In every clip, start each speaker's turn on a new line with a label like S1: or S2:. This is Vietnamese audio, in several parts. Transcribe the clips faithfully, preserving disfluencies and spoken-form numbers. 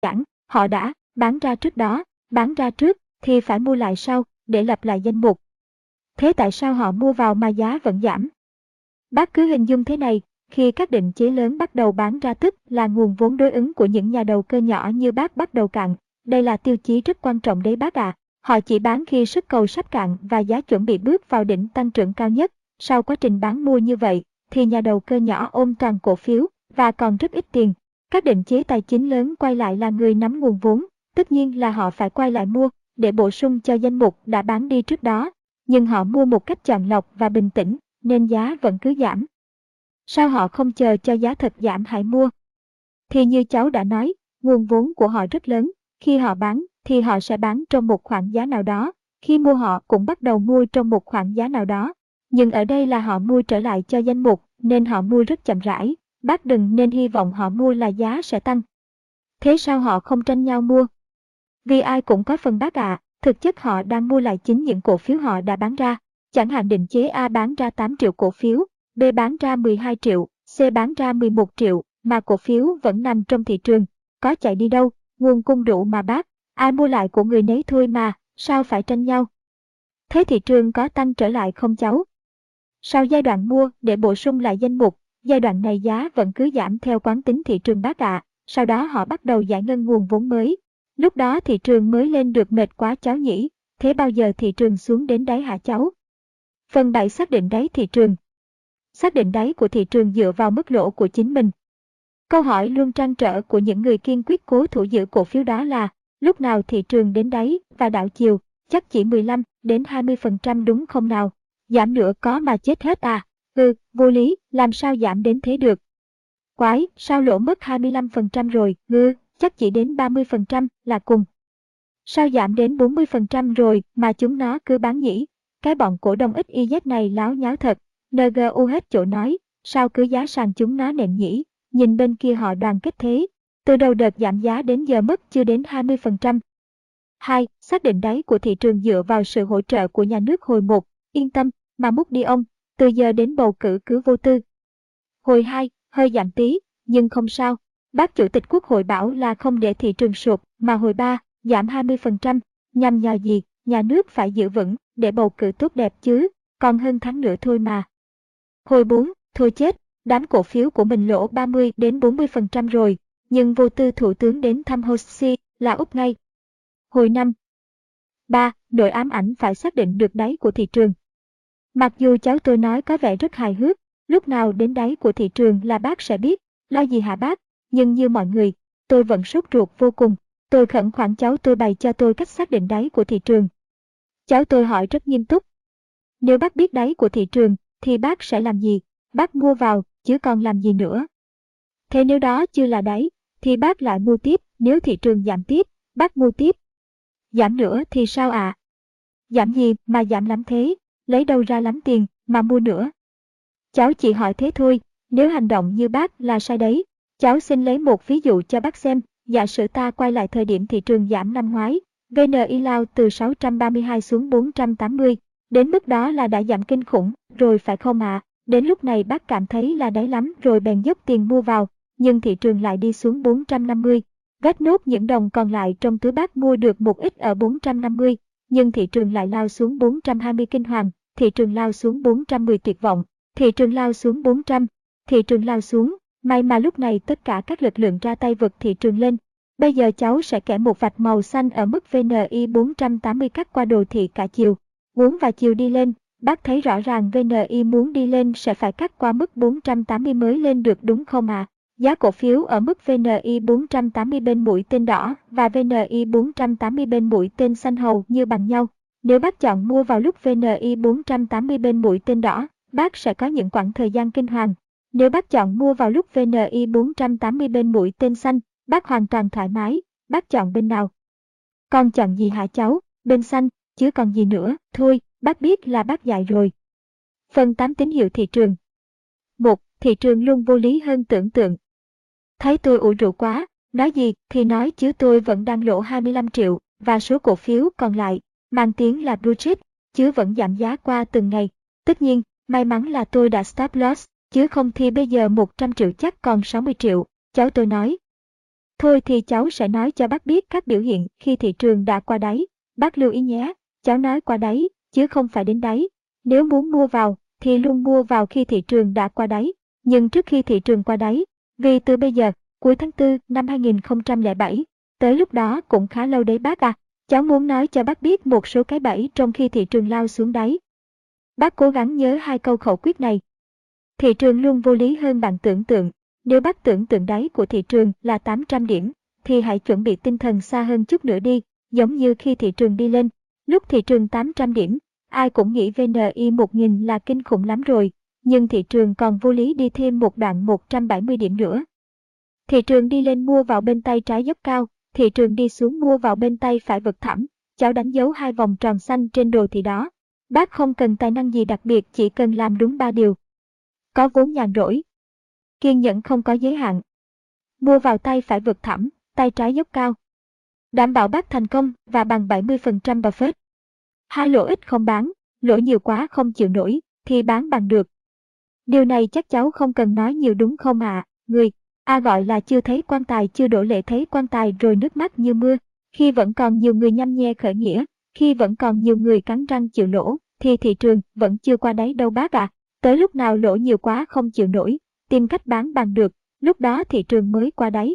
S1: giản, họ đã bán ra trước đó, bán ra trước thì phải mua lại sau để lập lại danh mục. Thế tại sao họ mua vào mà giá vẫn giảm? Bác cứ hình dung thế này, khi các định chế lớn bắt đầu bán ra tức là nguồn vốn đối ứng của những nhà đầu cơ nhỏ như bác bắt đầu cạn. Đây là tiêu chí rất quan trọng đấy bác ạ. À. Họ chỉ bán khi sức cầu sắp cạn và giá chuẩn bị bước vào đỉnh tăng trưởng cao nhất. Sau quá trình bán mua như vậy, thì nhà đầu cơ nhỏ ôm toàn cổ phiếu và còn rất ít tiền. Các định chế tài chính lớn quay lại là người nắm nguồn vốn, tất nhiên là họ phải quay lại mua để bổ sung cho danh mục đã bán đi trước đó. Nhưng họ mua một cách chọn lọc và bình tĩnh, nên giá vẫn cứ giảm. Sao họ không chờ cho giá thật giảm hãy mua? Thì như cháu đã nói, nguồn vốn của họ rất lớn, khi họ bán thì họ sẽ bán trong một khoảng giá nào đó, khi mua họ cũng bắt đầu mua trong một khoảng giá nào đó. Nhưng ở đây là họ mua trở lại cho danh mục, nên họ mua rất chậm rãi, bác đừng nên hy vọng họ mua là giá sẽ tăng. Thế sao họ không tranh nhau mua? Vì ai cũng có phần bác ạ, à, thực chất họ đang mua lại chính những cổ phiếu họ đã bán ra. Chẳng hạn định chế A bán ra tám triệu cổ phiếu, B bán ra mười hai triệu, C bán ra mười một triệu, mà cổ phiếu vẫn nằm trong thị trường. Có chạy đi đâu, nguồn cung đủ mà bác, ai mua lại của người nấy thôi mà, sao phải tranh nhau? Thế thị trường có tăng trở lại không cháu? Sau giai đoạn mua để bổ sung lại danh mục, giai đoạn này giá vẫn cứ giảm theo quán tính thị trường bác ạ, à. Sau đó họ bắt đầu giải ngân nguồn vốn mới. Lúc đó thị trường mới lên được mệt quá cháu nhỉ, thế bao giờ thị trường xuống đến đáy hả cháu? Phần bảy xác định đáy thị trường. Xác định đáy của thị trường dựa vào mức lỗ của chính mình. Câu hỏi luôn trăn trở của những người kiên quyết cố thủ giữ cổ phiếu đó là, lúc nào thị trường đến đáy và đảo chiều, chắc chỉ mười lăm đến hai mươi phần trăm đúng không nào? Giảm nữa có mà chết hết à? Ừ, vô lý, làm sao giảm đến thế được? Quái, sao lỗ mất hai mươi lăm phần trăm rồi? Ừ, chắc chỉ đến ba mươi phần trăm là cùng. Sao giảm đến bốn mươi phần trăm rồi mà chúng nó cứ bán nhỉ? Cái bọn cổ đông ít i dét này láo nháo thật. en giê u hết chỗ nói, sao cứ giá sàn chúng nó nện nhỉ? Nhìn bên kia họ đoàn kết thế. Từ đầu đợt giảm giá đến giờ mất chưa đến hai mươi phần trăm. hai. Xác định đáy của thị trường dựa vào sự hỗ trợ của nhà nước hồi một. Yên tâm, mà mút đi ông, từ giờ đến bầu cử cứ vô tư. Hồi hai, hơi giảm tí, nhưng không sao. Bác Chủ tịch Quốc hội bảo là không để thị trường sụp, mà hồi ba, giảm hai mươi phần trăm, nhằm nhờ gì, nhà nước phải giữ vững, để bầu cử tốt đẹp chứ, còn hơn tháng nữa thôi mà. Hồi bốn, thôi chết, đám cổ phiếu của mình lỗ ba mươi đến bốn mươi phần trăm rồi, nhưng vô tư thủ tướng đến thăm Hoxie là úp ngay. Hồi năm. ba. Nỗi ám ảnh phải xác định được đáy của thị trường. Mặc dù cháu tôi nói có vẻ rất hài hước, lúc nào đến đáy của thị trường là bác sẽ biết, lo gì hả bác, nhưng như mọi người, tôi vẫn sốt ruột vô cùng. Tôi khẩn khoản cháu tôi bày cho tôi cách xác định đáy của thị trường. Cháu tôi hỏi rất nghiêm túc. Nếu bác biết đáy của thị trường, thì bác sẽ làm gì? Bác mua vào, chứ còn làm gì nữa? Thế nếu đó chưa là đáy, thì bác lại mua tiếp, nếu thị trường giảm tiếp, bác mua tiếp. Giảm nữa thì sao ạ? À? Giảm gì mà giảm lắm thế? Lấy đâu ra lắm tiền mà mua nữa? Cháu chỉ hỏi thế thôi, nếu hành động như bác là sai đấy. Cháu xin lấy một ví dụ cho bác xem, giả sử ta quay lại thời điểm thị trường giảm năm ngoái, vê en i lao từ sáu trăm ba mươi hai xuống bốn trăm tám mươi, đến mức đó là đã giảm kinh khủng, rồi phải không ạ? À? Đến lúc này bác cảm thấy là đáy lắm rồi bèn dốc tiền mua vào, nhưng thị trường lại đi xuống bốn trăm năm mươi. Vét nốt những đồng còn lại trong túi bác mua được một ít ở bốn trăm năm mươi, nhưng thị trường lại lao xuống bốn trăm hai mươi kinh hoàng, thị trường lao xuống bốn trăm mười tuyệt vọng, thị trường lao xuống bốn trăm, thị trường lao xuống. May mà lúc này tất cả các lực lượng ra tay vực thị trường lên. Bây giờ cháu sẽ kẻ một vạch màu xanh ở mức vê en i bốn trăm tám mươi cắt qua đồ thị cả chiều. Muốn và chiều đi lên, bác thấy rõ ràng vê en i muốn đi lên sẽ phải cắt qua mức bốn trăm tám mươi mới lên được đúng không ạ? À? Giá cổ phiếu ở mức vê en i bốn trăm tám mươi bên mũi tên đỏ và vê en i bốn trăm tám mươi bên mũi tên xanh hầu như bằng nhau. Nếu bác chọn mua vào lúc vê en i bốn trăm tám mươi bên mũi tên đỏ, bác sẽ có những khoảng thời gian kinh hoàng. Nếu bác chọn mua vào lúc vê en i bốn trăm tám mươi bên mũi tên xanh, bác hoàn toàn thoải mái, bác chọn bên nào? Con chọn gì hả cháu? Bên xanh, chứ còn gì nữa, thôi, bác biết là bác dại rồi. Phần tám tín hiệu thị trường. một. Thị trường luôn vô lý hơn tưởng tượng. Thấy tôi ủ rũ quá, nói gì thì nói chứ tôi vẫn đang lỗ hai mươi lăm triệu, và số cổ phiếu còn lại, mang tiếng là blue chip, chứ vẫn giảm giá qua từng ngày. Tất nhiên, may mắn là tôi đã stop loss, chứ không thì bây giờ một trăm triệu chắc còn sáu mươi triệu, cháu tôi nói. Thôi thì cháu sẽ nói cho bác biết các biểu hiện khi thị trường đã qua đáy. Bác lưu ý nhé, cháu nói qua đáy, chứ không phải đến đáy. Nếu muốn mua vào, thì luôn mua vào khi thị trường đã qua đáy. Nhưng trước khi thị trường qua đáy, vì từ bây giờ, cuối tháng tư năm hai nghìn không trăm lẻ bảy, tới lúc đó cũng khá lâu đấy bác à. Cháu muốn nói cho bác biết một số cái bẫy trong khi thị trường lao xuống đáy. Bác cố gắng nhớ hai câu khẩu quyết này. Thị trường luôn vô lý hơn bạn tưởng tượng. Nếu bác tưởng tượng đáy của thị trường là tám trăm điểm, thì hãy chuẩn bị tinh thần xa hơn chút nữa đi, giống như khi thị trường đi lên. Lúc thị trường tám trăm điểm, ai cũng nghĩ vê en i một nghìn là kinh khủng lắm rồi, nhưng thị trường còn vô lý đi thêm một đoạn một trăm bảy mươi điểm nữa. Thị trường đi lên mua vào bên tay trái dốc cao, thị trường đi xuống mua vào bên tay phải vực thẳm. Cháu đánh dấu hai vòng tròn xanh trên đồ thị đó. Bác không cần tài năng gì đặc biệt, chỉ cần làm đúng ba điều. Có vốn nhàn rỗi. Kiên nhẫn không có giới hạn. Mua vào tay phải vực thẳm, tay trái dốc cao. Đảm bảo bác thành công và bằng bảy mươi phần trăm profit. Hai lỗ ít không bán, lỗ nhiều quá không chịu nổi, thì bán bằng được. Điều này chắc cháu không cần nói nhiều đúng không ạ? À? Người A gọi là chưa thấy quan tài chưa đổ lệ thấy quan tài rồi nước mắt như mưa. Khi vẫn còn nhiều người nhăm nhe khởi nghĩa, khi vẫn còn nhiều người cắn răng chịu lỗ, thì thị trường vẫn chưa qua đáy đâu bác ạ. À. Tới lúc nào lỗ nhiều quá không chịu nổi, tìm cách bán bằng được, lúc đó thị trường mới qua đáy.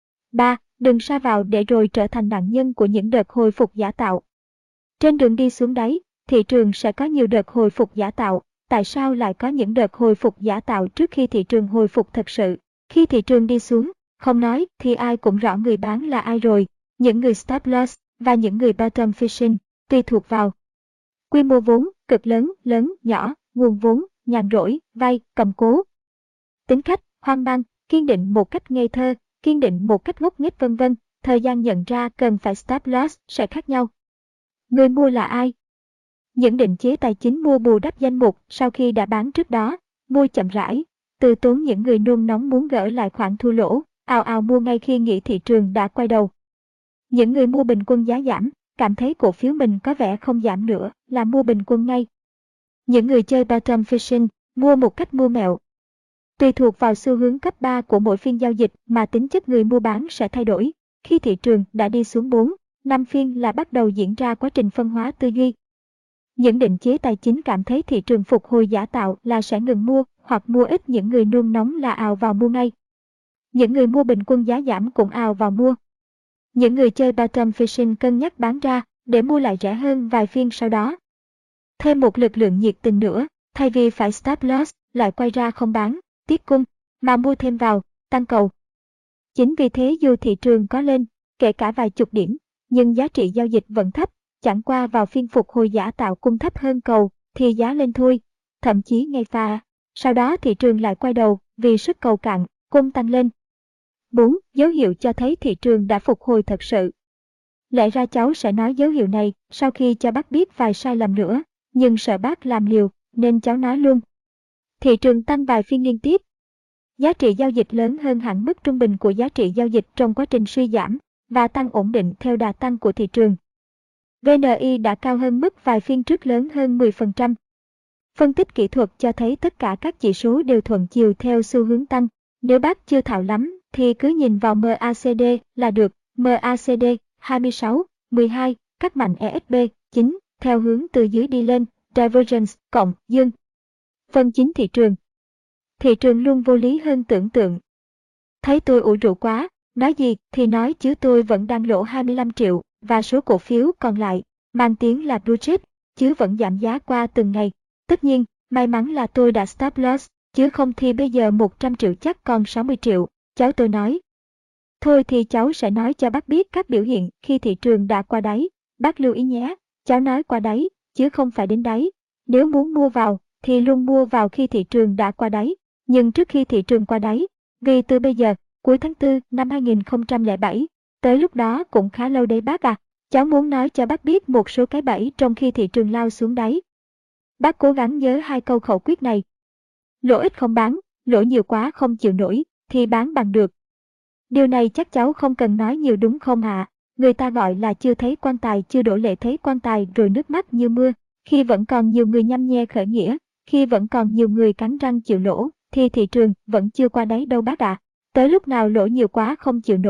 S1: ba. Đừng sa vào để rồi trở thành nạn nhân của những đợt hồi phục giả tạo. Trên đường đi xuống đáy, thị trường sẽ có nhiều đợt hồi phục giả tạo. Tại sao lại có những đợt hồi phục giả tạo trước khi thị trường hồi phục thật sự? Khi thị trường đi xuống, không nói thì ai cũng rõ người bán là ai rồi, những người stop loss và những người bottom fishing, tùy thuộc vào quy mô vốn, cực lớn, lớn, nhỏ, nguồn vốn, nhàn rỗi, vay, cầm cố. Tính cách, hoang mang, kiên định một cách ngây thơ, kiên định một cách ngốc nghếch vân vân, thời gian nhận ra cần phải stop loss sẽ khác nhau. Người mua là ai? Những định chế tài chính mua bù đắp danh mục sau khi đã bán trước đó, mua chậm rãi, từ tốn những người nôn nóng muốn gỡ lại khoản thua lỗ, ào ào mua ngay khi nghĩ thị trường đã quay đầu. Những người mua bình quân giá giảm, cảm thấy cổ phiếu mình có vẻ không giảm nữa là mua bình quân ngay. Những người chơi bottom fishing, mua một cách mua mẹo. Tùy thuộc vào xu hướng cấp ba của mỗi phiên giao dịch mà tính chất người mua bán sẽ thay đổi. Khi thị trường đã đi xuống bốn, năm phiên là bắt đầu diễn ra quá trình phân hóa tư duy. Những định chế tài chính cảm thấy thị trường phục hồi giả tạo là sẽ ngừng mua hoặc mua ít, những người nôn nóng là ào vào mua ngay. Những người mua bình quân giá giảm cũng ào vào mua. Những người chơi bottom fishing cân nhắc bán ra để mua lại rẻ hơn vài phiên sau đó. Thêm một lực lượng nhiệt tình nữa, thay vì phải stop loss, lại quay ra không bán, tiếc cung, mà mua thêm vào, tăng cầu. Chính vì thế dù thị trường có lên, kể cả vài chục điểm, nhưng giá trị giao dịch vẫn thấp, chẳng qua vào phiên phục hồi giả tạo cung thấp hơn cầu, thì giá lên thôi, thậm chí ngay pha. Sau đó thị trường lại quay đầu vì sức cầu cạn, cung tăng lên. bốn. Dấu hiệu cho thấy thị trường đã phục hồi thật sự. Lẽ ra cháu sẽ nói dấu hiệu này sau khi cho bác biết vài sai lầm nữa, nhưng sợ bác làm liều, nên cháu nói luôn. Thị trường tăng vài phiên liên tiếp. Giá trị giao dịch lớn hơn hẳn mức trung bình của giá trị giao dịch trong quá trình suy giảm, và tăng ổn định theo đà tăng của thị trường. vê en i đã cao hơn mức vài phiên trước, lớn hơn mười phần trăm. Phân tích kỹ thuật cho thấy tất cả các chỉ số đều thuận chiều theo xu hướng tăng. Nếu bác chưa thạo lắm, thì cứ nhìn vào em a xê đê là được. em a xê đê hai mươi sáu, mười hai, cắt mạnh e ét bê chín, theo hướng từ dưới đi lên, divergence, cộng, dương. Phân chính thị trường. Thị trường luôn vô lý hơn tưởng tượng. Thấy tôi ủ rũ quá, nói gì thì nói chứ tôi vẫn đang lỗ hai mươi lăm triệu, và số cổ phiếu còn lại, mang tiếng là blue chip, chứ vẫn giảm giá qua từng ngày. Tất nhiên, may mắn là tôi đã stop loss, chứ không thì bây giờ một trăm triệu chắc còn sáu mươi triệu, cháu tôi nói. Thôi thì cháu sẽ nói cho bác biết các biểu hiện khi thị trường đã qua đáy. Bác lưu ý nhé, cháu nói qua đáy, chứ không phải đến đáy. Nếu muốn mua vào, thì luôn mua vào khi thị trường đã qua đáy. Nhưng trước khi thị trường qua đáy, vì từ bây giờ, cuối tháng tư năm hai nghìn không trăm lẻ bảy, tới lúc đó cũng khá lâu đấy bác à. Cháu muốn nói cho bác biết một số cái bẫy trong khi thị trường lao xuống đáy. Bác cố gắng nhớ hai câu khẩu quyết này. Lỗ ít không bán, lỗ nhiều quá không chịu nổi, thì bán bằng được. Điều này chắc cháu không cần nói nhiều đúng không ạ? À? Người ta gọi là chưa thấy quan tài chưa đổ lệ thấy quan tài rồi nước mắt như mưa. Khi vẫn còn nhiều người nhăm nhe khởi nghĩa, khi vẫn còn nhiều người cắn răng chịu lỗ, thì thị trường vẫn chưa qua đáy đâu bác ạ. À. Tới lúc nào lỗ nhiều quá không chịu nổi,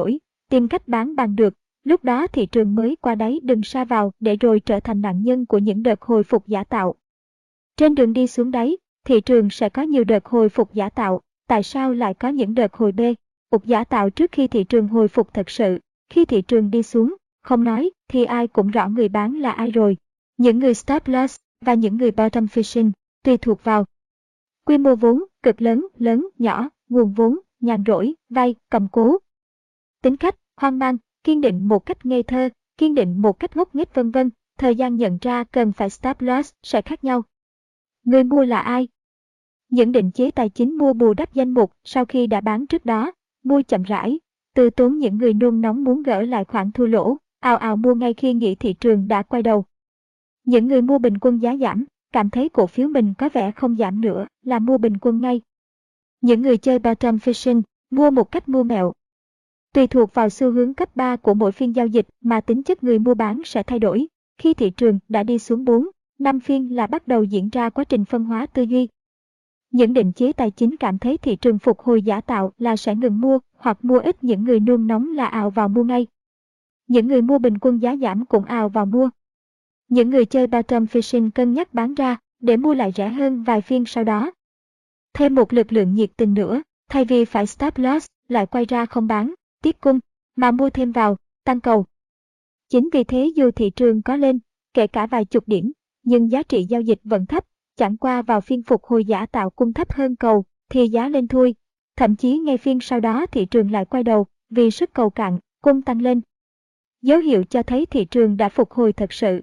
S1: tìm cách bán bằng được, lúc đó thị trường mới qua đáy đừng sa vào để rồi trở thành nạn nhân của những đợt hồi phục giả tạo. Trên đường đi xuống đáy, thị trường sẽ có nhiều đợt hồi phục giả tạo. Tại sao lại có những đợt hồi B, phục giả tạo trước khi thị trường hồi phục thật sự? Khi thị trường đi xuống, không nói, thì ai cũng rõ người bán là ai rồi. Những người stop loss và những người bottom fishing, tùy thuộc vào quy mô vốn, cực lớn, lớn, nhỏ, nguồn vốn, nhàn rỗi, vay, cầm cố. Tính cách, hoang mang, kiên định một cách ngây thơ, kiên định một cách ngốc nghếch vân vân, thời gian nhận ra cần phải stop loss sẽ khác nhau. Người mua là ai? Những định chế tài chính mua bù đắp danh mục sau khi đã bán trước đó, mua chậm rãi, từ tốn những người nôn nóng muốn gỡ lại khoản thua lỗ, ào ào mua ngay khi nghĩ thị trường đã quay đầu. Những người mua bình quân giá giảm, cảm thấy cổ phiếu mình có vẻ không giảm nữa là mua bình quân ngay. Những người chơi bottom fishing, mua một cách mua mẹo. Tùy thuộc vào xu hướng cấp ba của mỗi phiên giao dịch mà tính chất người mua bán sẽ thay đổi. Khi thị trường đã đi xuống bốn, năm phiên là bắt đầu diễn ra quá trình phân hóa tư duy. Những định chế tài chính cảm thấy thị trường phục hồi giả tạo là sẽ ngừng mua hoặc mua ít, những người nôn nóng là ào vào mua ngay. Những người mua bình quân giá giảm cũng ào vào mua. Những người chơi bottom fishing cân nhắc bán ra để mua lại rẻ hơn vài phiên sau đó. Thêm một lực lượng nhiệt tình nữa, thay vì phải stop loss, lại quay ra không bán, tiết cung, mà mua thêm vào, tăng cầu. Chính vì thế dù thị trường có lên, kể cả vài chục điểm, nhưng giá trị giao dịch vẫn thấp, chẳng qua vào phiên phục hồi giả tạo cung thấp hơn cầu, thì giá lên thui. Thậm chí ngay phiên sau đó thị trường lại quay đầu, vì sức cầu cạn, cung tăng lên. Dấu hiệu cho thấy thị trường đã phục hồi thật sự.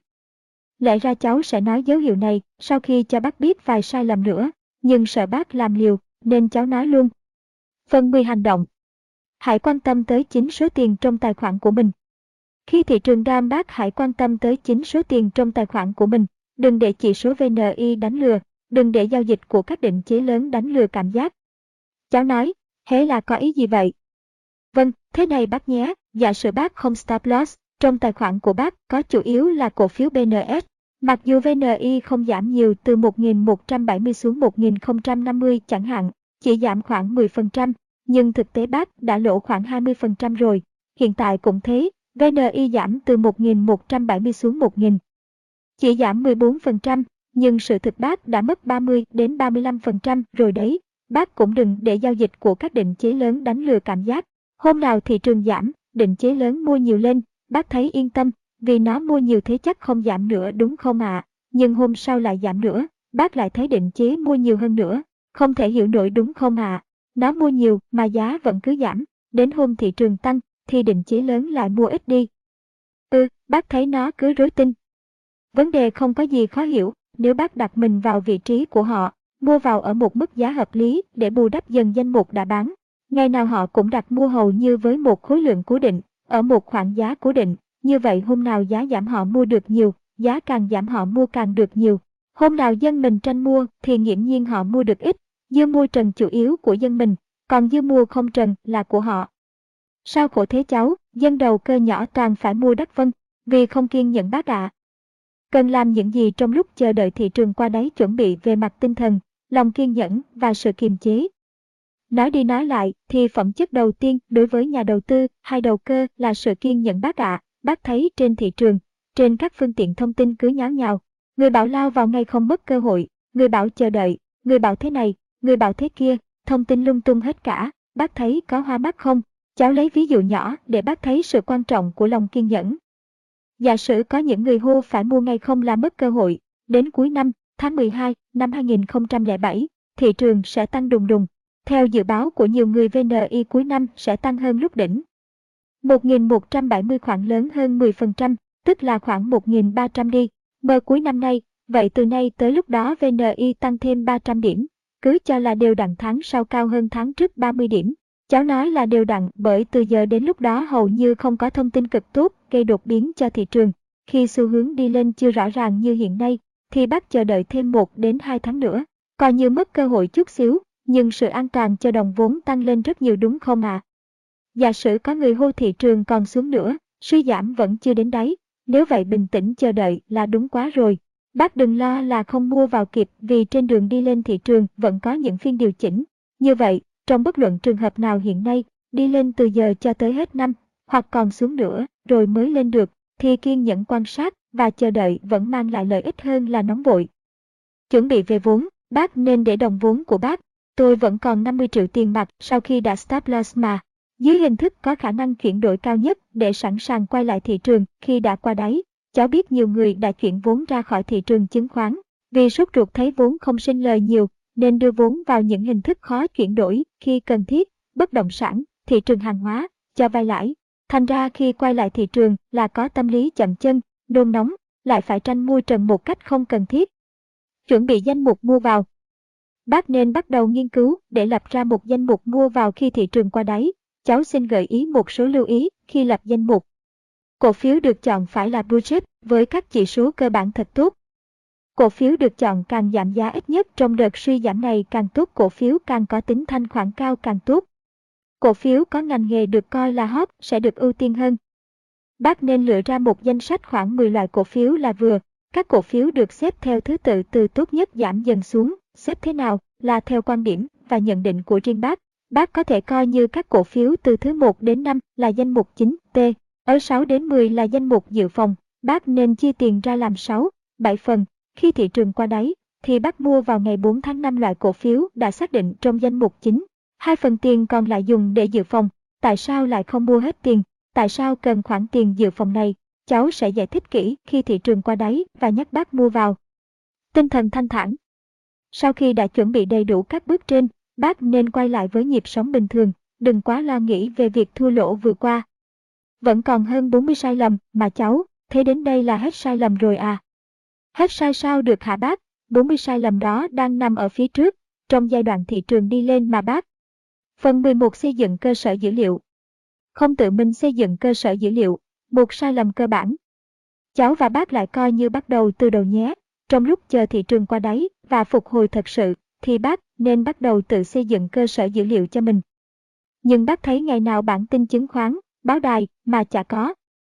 S1: Lẽ ra cháu sẽ nói dấu hiệu này sau khi cho bác biết vài sai lầm nữa, nhưng sợ bác làm liều, nên cháu nói luôn. Phần mười hành động. Hãy quan tâm tới chính số tiền trong tài khoản của mình. Khi thị trường down, bác hãy quan tâm tới chính số tiền trong tài khoản của mình. Đừng để chỉ số vê en i đánh lừa, đừng để giao dịch của các định chế lớn đánh lừa cảm giác. Cháu nói, hễ là có ý gì vậy? Vâng, thế này bác nhé, giả sử bác không stop loss, trong tài khoản của bác có chủ yếu là cổ phiếu bê en ét. Mặc dù vê en i không giảm nhiều từ một nghìn một trăm bảy mươi xuống một nghìn không trăm năm mươi chẳng hạn, chỉ giảm khoảng mười phần trăm, nhưng thực tế bác đã lỗ khoảng hai mươi phần trăm rồi. Hiện tại cũng thế, vê en i giảm từ một nghìn một trăm bảy mươi xuống một nghìn. Chỉ giảm mười bốn phần trăm, nhưng sự thực bác đã mất ba mươi đến ba mươi lăm phần trăm rồi đấy. Bác cũng đừng để giao dịch của các định chế lớn đánh lừa cảm giác. Hôm nào thị trường giảm, định chế lớn mua nhiều lên, bác thấy yên tâm, vì nó mua nhiều thế chắc không giảm nữa đúng không ạ? À? Nhưng hôm sau lại giảm nữa, bác lại thấy định chế mua nhiều hơn nữa, không thể hiểu nổi đúng không ạ? À? Nó mua nhiều mà giá vẫn cứ giảm, đến hôm thị trường tăng thì định chế lớn lại mua ít đi. Ừ, bác thấy nó cứ rối tinh. Vấn đề không có gì khó hiểu, nếu bác đặt mình vào vị trí của họ, mua vào ở một mức giá hợp lý để bù đắp dần danh mục đã bán. Ngày nào họ cũng đặt mua hầu như với một khối lượng cố định, ở một khoản giá cố định. Như vậy hôm nào giá giảm họ mua được nhiều, giá càng giảm họ mua càng được nhiều. Hôm nào dân mình tranh mua thì nghiễm nhiên họ mua được ít, dư mua trần chủ yếu của dân mình, còn dư mua không trần là của họ. Sao khổ thế cháu, dân đầu cơ nhỏ toàn phải mua đất vân, vì không kiên nhẫn bác ạ. À. Cần làm những gì trong lúc chờ đợi thị trường qua đáy? Chuẩn bị về mặt tinh thần, lòng kiên nhẫn và sự kiềm chế. Nói đi nói lại thì phẩm chất đầu tiên đối với nhà đầu tư hay đầu cơ là sự kiên nhẫn bác ạ. À. Bác thấy trên thị trường, trên các phương tiện thông tin cứ nháo nhào. Người bảo lao vào ngay không mất cơ hội, người bảo chờ đợi, người bảo thế này, người bảo thế kia, thông tin lung tung hết cả. Bác thấy có hoa mắt không? Cháu lấy ví dụ nhỏ để bác thấy sự quan trọng của lòng kiên nhẫn. Giả sử có những người hô phải mua ngay không là mất cơ hội, đến cuối năm, tháng mười hai năm hai nghìn không trăm lẻ bảy, thị trường sẽ tăng đùng đùng. Theo dự báo của nhiều người, vê en i cuối năm sẽ tăng hơn lúc đỉnh. một nghìn một trăm bảy mươi khoảng lớn hơn mười phần trăm, tức là khoảng một nghìn ba trăm đi. Mơ cuối năm nay, vậy từ nay tới lúc đó vê en i tăng thêm ba trăm điểm. Cứ cho là đều đặn tháng sau cao hơn tháng trước ba mươi điểm. Cháu nói là đều đặn bởi từ giờ đến lúc đó hầu như không có thông tin cực tốt gây đột biến cho thị trường. Khi xu hướng đi lên chưa rõ ràng như hiện nay, thì bác chờ đợi thêm một đến hai tháng nữa. Coi như mất cơ hội chút xíu, nhưng sự an toàn cho đồng vốn tăng lên rất nhiều đúng không ạ? À? Giả sử có người hô thị trường còn xuống nữa, suy giảm vẫn chưa đến đáy, nếu vậy bình tĩnh chờ đợi là đúng quá rồi. Bác đừng lo là không mua vào kịp, vì trên đường đi lên thị trường vẫn có những phiên điều chỉnh. Như vậy, trong bất luận trường hợp nào hiện nay, đi lên từ giờ cho tới hết năm, hoặc còn xuống nữa, rồi mới lên được, thì kiên nhẫn quan sát và chờ đợi vẫn mang lại lợi ích hơn là nóng vội. Chuẩn bị về vốn, bác nên để đồng vốn của bác. Tôi vẫn còn năm mươi triệu tiền mặt sau khi đã stop loss mà. Dưới hình thức có khả năng chuyển đổi cao nhất để sẵn sàng quay lại thị trường khi đã qua đáy. Cháu biết nhiều người đã chuyển vốn ra khỏi thị trường chứng khoán. Vì sốt ruột thấy vốn không sinh lời nhiều, nên đưa vốn vào những hình thức khó chuyển đổi khi cần thiết, bất động sản, thị trường hàng hóa, cho vay lãi. Thành ra khi quay lại thị trường là có tâm lý chậm chân, nôn nóng, lại phải tranh mua trần một cách không cần thiết. Chuẩn bị danh mục mua vào. Bác nên bắt đầu nghiên cứu để lập ra một danh mục mua vào khi thị trường qua đáy. Cháu xin gợi ý một số lưu ý khi lập danh mục. Cổ phiếu được chọn phải là blue chip với các chỉ số cơ bản thật tốt. Cổ phiếu được chọn càng giảm giá ít nhất trong đợt suy giảm này càng tốt, cổ phiếu càng có tính thanh khoản cao càng tốt. Cổ phiếu có ngành nghề được coi là hot sẽ được ưu tiên hơn. Bác nên lựa ra một danh sách khoảng mười loại cổ phiếu là vừa. Các cổ phiếu được xếp theo thứ tự từ tốt nhất giảm dần xuống, xếp thế nào là theo quan điểm và nhận định của riêng bác. Bác có thể coi như các cổ phiếu từ thứ một đến năm là danh mục chính T, ở sáu đến mười là danh mục dự phòng. Bác nên chia tiền ra làm sáu, bảy phần. Khi thị trường qua đáy, thì bác mua vào ngày bốn tháng năm loại cổ phiếu đã xác định trong danh mục chính. Hai phần tiền còn lại dùng để dự phòng. Tại sao lại không mua hết tiền? Tại sao cần khoản tiền dự phòng này? Cháu sẽ giải thích kỹ khi thị trường qua đáy và nhắc bác mua vào. Tinh thần thanh thản. Sau khi đã chuẩn bị đầy đủ các bước trên, bác nên quay lại với nhịp sống bình thường, đừng quá lo nghĩ về việc thua lỗ vừa qua. Vẫn còn hơn bốn mươi sai lầm mà cháu, thế đến đây là hết sai lầm rồi à? Hết sai sao được hả bác? bốn mươi sai lầm đó đang nằm ở phía trước, trong giai đoạn thị trường đi lên mà bác. Phần mười một xây dựng cơ sở dữ liệu. Không tự mình xây dựng cơ sở dữ liệu, một sai lầm cơ bản. Cháu và bác lại coi như bắt đầu từ đầu nhé. Trong lúc chờ thị trường qua đáy và phục hồi thật sự, thì bác nên bắt đầu tự xây dựng cơ sở dữ liệu cho mình. Nhưng bác thấy ngày nào bản tin chứng khoán, báo đài mà chả có.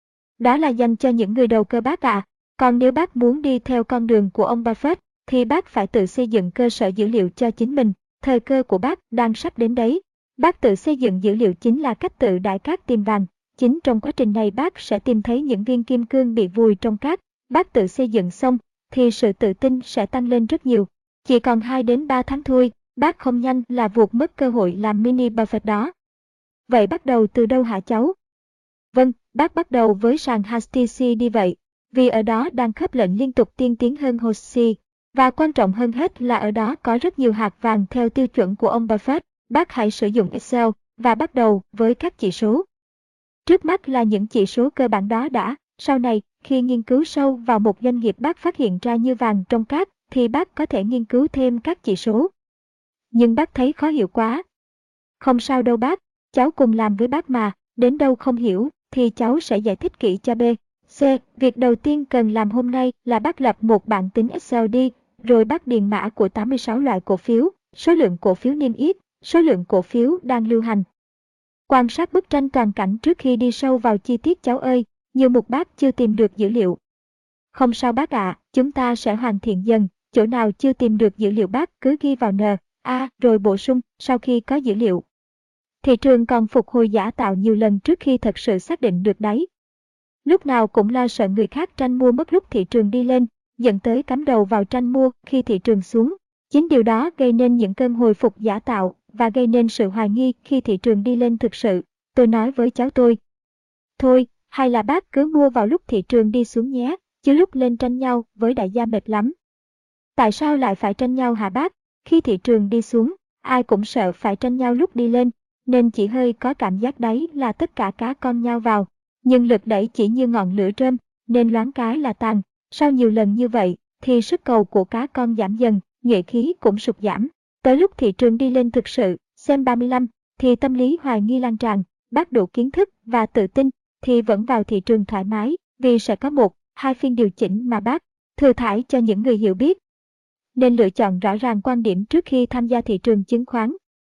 S1: Đó là dành cho những người đầu cơ bác ạ. Còn nếu bác muốn đi theo con đường của ông Buffett, thì bác phải tự xây dựng cơ sở dữ liệu cho chính mình. Thời cơ của bác đang sắp đến đấy. Bác tự xây dựng dữ liệu chính là cách tự đãi cát tìm vàng. Chính trong quá trình này bác sẽ tìm thấy những viên kim cương bị vùi trong cát. Bác tự xây dựng xong, thì sự tự tin sẽ tăng lên rất nhiều. Chỉ còn hai đến ba tháng thôi, bác không nhanh là vụt mất cơ hội làm mini Buffett đó. Vậy bắt đầu từ đâu hả cháu? Vâng, bác bắt đầu với sàn hát tê xê đi vậy, vì ở đó đang khớp lệnh liên tục tiên tiến hơn hô ét xê. Và quan trọng hơn hết là ở đó có rất nhiều hạt vàng theo tiêu chuẩn của ông Buffett. Bác hãy sử dụng Excel và bắt đầu với các chỉ số. Trước mắt là những chỉ số cơ bản đó đã. Sau này, khi nghiên cứu sâu vào một doanh nghiệp bác phát hiện ra như vàng trong cát, thì bác có thể nghiên cứu thêm các chỉ số. Nhưng bác thấy khó hiểu quá. Không sao đâu bác, cháu cùng làm với bác mà, đến đâu không hiểu thì cháu sẽ giải thích kỹ cho B. C. Việc đầu tiên cần làm hôm nay là bác lập một bảng tính Excel đi, rồi bác điền mã của tám mươi sáu loại cổ phiếu, số lượng cổ phiếu niêm yết, số lượng cổ phiếu đang lưu hành. Quan sát bức tranh toàn cảnh trước khi đi sâu vào chi tiết cháu ơi, nhiều mục bác chưa tìm được dữ liệu. Không sao bác ạ, à, chúng ta sẽ hoàn thiện dần, chỗ nào chưa tìm được dữ liệu bác cứ ghi vào N, A rồi bổ sung sau khi có dữ liệu. Thị trường còn phục hồi giả tạo nhiều lần trước khi thật sự xác định được đáy. Lúc nào cũng lo sợ người khác tranh mua mất lúc thị trường đi lên, dẫn tới cắm đầu vào tranh mua khi thị trường xuống. Chính điều đó gây nên những cơn hồi phục giả tạo và gây nên sự hoài nghi khi thị trường đi lên thực sự. Tôi nói với cháu tôi, thôi, hay là bác cứ mua vào lúc thị trường đi xuống nhé, chứ lúc lên tranh nhau với đại gia mệt lắm. Tại sao lại phải tranh nhau hả bác? Khi thị trường đi xuống, ai cũng sợ phải tranh nhau lúc đi lên, nên chỉ hơi có cảm giác đấy là tất cả cá con nhau vào. Nhưng lực đẩy chỉ như ngọn lửa rơm, nên loáng cái là tàn. Sau nhiều lần như vậy, thì sức cầu của cá con giảm dần, nhuệ khí cũng sụt giảm. Tới lúc thị trường đi lên thực sự, xem ba mươi lăm, thì tâm lý hoài nghi lan tràn, bác đủ kiến thức và tự tin, thì vẫn vào thị trường thoải mái, vì sẽ có một, hai phiên điều chỉnh mà bác thừa thãi cho những người hiểu biết. Nên lựa chọn rõ ràng quan điểm trước khi tham gia thị trường chứng khoán.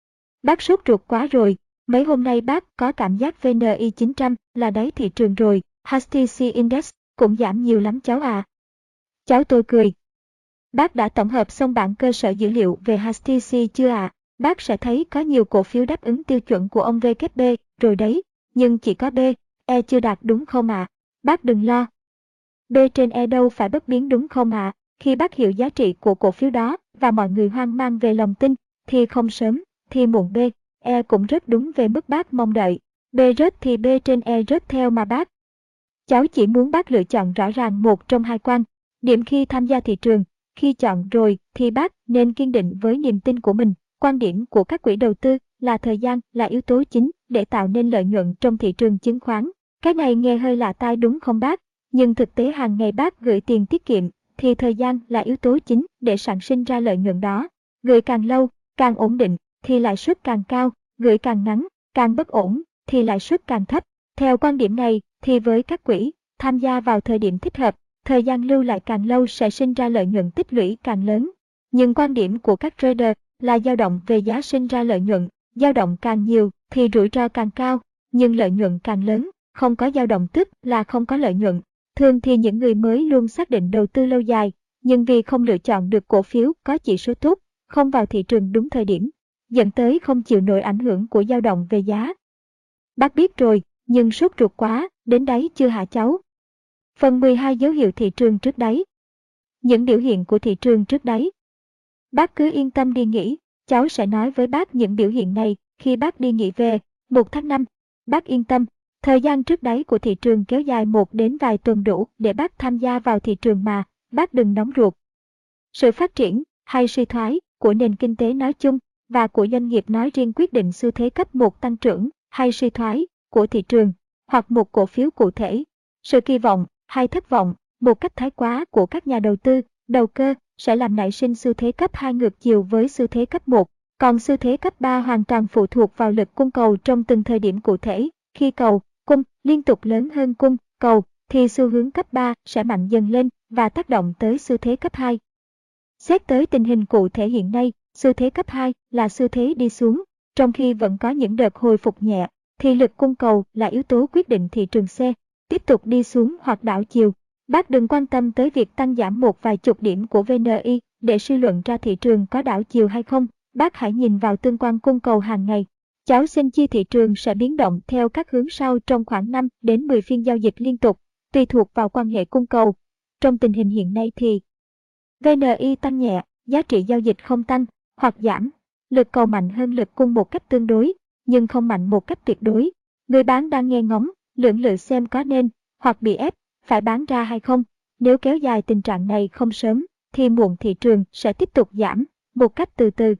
S1: Bác sốt ruột quá rồi, mấy hôm nay bác có cảm giác vê en i chín trăm là đáy thị trường rồi, hát tê xê Index cũng giảm nhiều lắm cháu à. Cháu tôi cười. Bác đã tổng hợp xong bảng cơ sở dữ liệu về hát tê xê chưa ạ? À? Bác sẽ thấy có nhiều cổ phiếu đáp ứng tiêu chuẩn của ông vê kép bê rồi đấy, nhưng chỉ có B E chưa đạt đúng không ạ? À? Bác đừng lo. B trên E đâu phải bất biến đúng không ạ? À? Khi bác hiểu giá trị của cổ phiếu đó và mọi người hoang mang về lòng tin, thì không sớm, thì muộn B, E cũng rớt đúng về mức bác mong đợi. B rớt thì B trên E rớt theo mà bác. Cháu chỉ muốn bác lựa chọn rõ ràng một trong hai quan điểm khi tham gia thị trường. Khi chọn rồi thì bác nên kiên định với niềm tin của mình. Quan điểm của các quỹ đầu tư là thời gian là yếu tố chính để tạo nên lợi nhuận trong thị trường chứng khoán. Cái này nghe hơi lạ tai đúng không bác? Nhưng thực tế hàng ngày bác gửi tiền tiết kiệm thì thời gian là yếu tố chính để sản sinh ra lợi nhuận đó. Gửi càng lâu, càng ổn định thì lãi suất càng cao, gửi càng ngắn, càng bất ổn thì lãi suất càng thấp. Theo quan điểm này thì với các quỹ tham gia vào thời điểm thích hợp, thời gian lưu lại càng lâu sẽ sinh ra lợi nhuận tích lũy càng lớn. Nhưng quan điểm của các trader là dao động về giá sinh ra lợi nhuận, dao động càng nhiều thì rủi ro càng cao, nhưng lợi nhuận càng lớn, không có dao động tức là không có lợi nhuận. Thường thì những người mới luôn xác định đầu tư lâu dài, nhưng vì không lựa chọn được cổ phiếu có chỉ số tốt, không vào thị trường đúng thời điểm, dẫn tới không chịu nổi ảnh hưởng của dao động về giá. Bác biết rồi, nhưng sốt ruột quá, đến đấy chưa hả cháu? Phần mười hai dấu hiệu thị trường trước đáy. Những biểu hiện của thị trường trước đáy. Bác cứ yên tâm đi nghỉ, cháu sẽ nói với bác những biểu hiện này khi bác đi nghỉ về, một tháng năm. Bác yên tâm, thời gian trước đáy của thị trường kéo dài một đến vài tuần đủ để bác tham gia vào thị trường mà, bác đừng nóng ruột. Sự phát triển hay suy thoái của nền kinh tế nói chung và của doanh nghiệp nói riêng quyết định xu thế cấp một tăng trưởng hay suy thoái của thị trường hoặc một cổ phiếu cụ thể. Sự kỳ vọng hay thất vọng một cách thái quá của các nhà đầu tư, đầu cơ sẽ làm nảy sinh xu thế cấp hai ngược chiều với xu thế cấp một, còn xu thế cấp ba hoàn toàn phụ thuộc vào lực cung cầu trong từng thời điểm cụ thể. Khi cầu, cung liên tục lớn hơn cung, cầu thì xu hướng cấp ba sẽ mạnh dần lên và tác động tới xu thế cấp hai. Xét tới tình hình cụ thể hiện nay, xu thế cấp hai là xu thế đi xuống, trong khi vẫn có những đợt hồi phục nhẹ, thì lực cung cầu là yếu tố quyết định thị trường xe tiếp tục đi xuống hoặc đảo chiều. Bác đừng quan tâm tới việc tăng giảm một vài chục điểm của vê en i để suy luận ra thị trường có đảo chiều hay không. Bác hãy nhìn vào tương quan cung cầu hàng ngày. Cháu xin chia thị trường sẽ biến động theo các hướng sau trong khoảng năm đến mười phiên giao dịch liên tục, tùy thuộc vào quan hệ cung cầu. Trong tình hình hiện nay thì vê en i tăng nhẹ, giá trị giao dịch không tăng hoặc giảm. Lực cầu mạnh hơn lực cung một cách tương đối, nhưng không mạnh một cách tuyệt đối. Người bán đang nghe ngóng, lưỡng lự xem có nên hoặc bị ép phải bán ra hay không. Nếu kéo dài tình trạng này không sớm, thì muộn thị trường sẽ tiếp tục giảm một cách từ từ.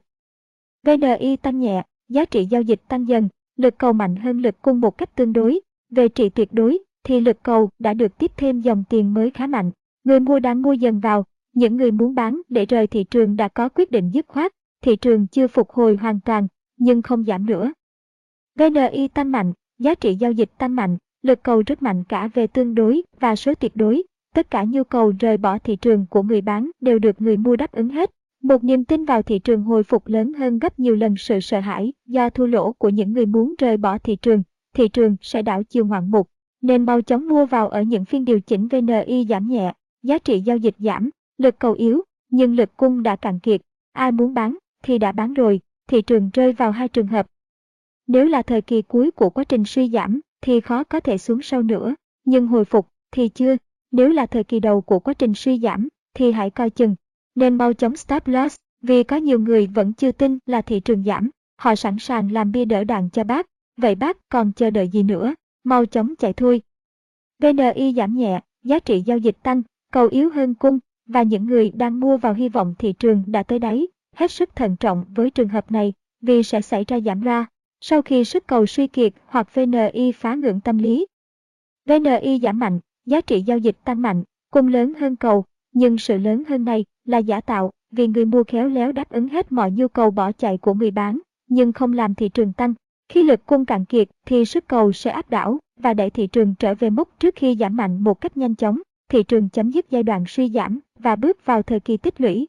S1: vê en i tăng nhẹ, giá trị giao dịch tăng dần, lực cầu mạnh hơn lực cung một cách tương đối. Về trị tuyệt đối, thì lực cầu đã được tiếp thêm dòng tiền mới khá mạnh. Người mua đang mua dần vào, những người muốn bán để rời thị trường đã có quyết định dứt khoát. Thị trường chưa phục hồi hoàn toàn, nhưng không giảm nữa. vê en i tăng mạnh, giá trị giao dịch tăng mạnh, lực cầu rất mạnh cả về tương đối và số tuyệt đối. Tất cả nhu cầu rời bỏ thị trường của người bán đều được người mua đáp ứng hết. Một niềm tin vào thị trường hồi phục lớn hơn gấp nhiều lần sự sợ hãi do thua lỗ của những người muốn rời bỏ thị trường. Thị trường sẽ đảo chiều ngoạn mục, nên mau chóng mua vào ở những phiên điều chỉnh vê en i giảm nhẹ, giá trị giao dịch giảm, lực cầu yếu, nhưng lực cung đã cạn kiệt. Ai muốn bán thì đã bán rồi, thị trường rơi vào hai trường hợp. Nếu là thời kỳ cuối của quá trình suy giảm thì khó có thể xuống sâu nữa, nhưng hồi phục thì chưa. Nếu là thời kỳ đầu của quá trình suy giảm thì hãy coi chừng, nên mau chóng stop loss, vì có nhiều người vẫn chưa tin là thị trường giảm, họ sẵn sàng làm bia đỡ đạn cho bác. Vậy bác còn chờ đợi gì nữa, mau chóng chạy thôi. vê en i giảm nhẹ, giá trị giao dịch tăng, cầu yếu hơn cung, và những người đang mua vào hy vọng thị trường đã tới đáy. Hết sức thận trọng với trường hợp này, vì sẽ xảy ra giảm ra sau khi sức cầu suy kiệt hoặc vê en i phá ngưỡng tâm lý. vê en i giảm mạnh, giá trị giao dịch tăng mạnh, cung lớn hơn cầu, nhưng sự lớn hơn này là giả tạo, vì người mua khéo léo đáp ứng hết mọi nhu cầu bỏ chạy của người bán, nhưng không làm thị trường tăng. Khi lực cung cạn kiệt thì sức cầu sẽ áp đảo và đẩy thị trường trở về mốc trước khi giảm mạnh một cách nhanh chóng. Thị trường chấm dứt giai đoạn suy giảm và bước vào thời kỳ tích lũy.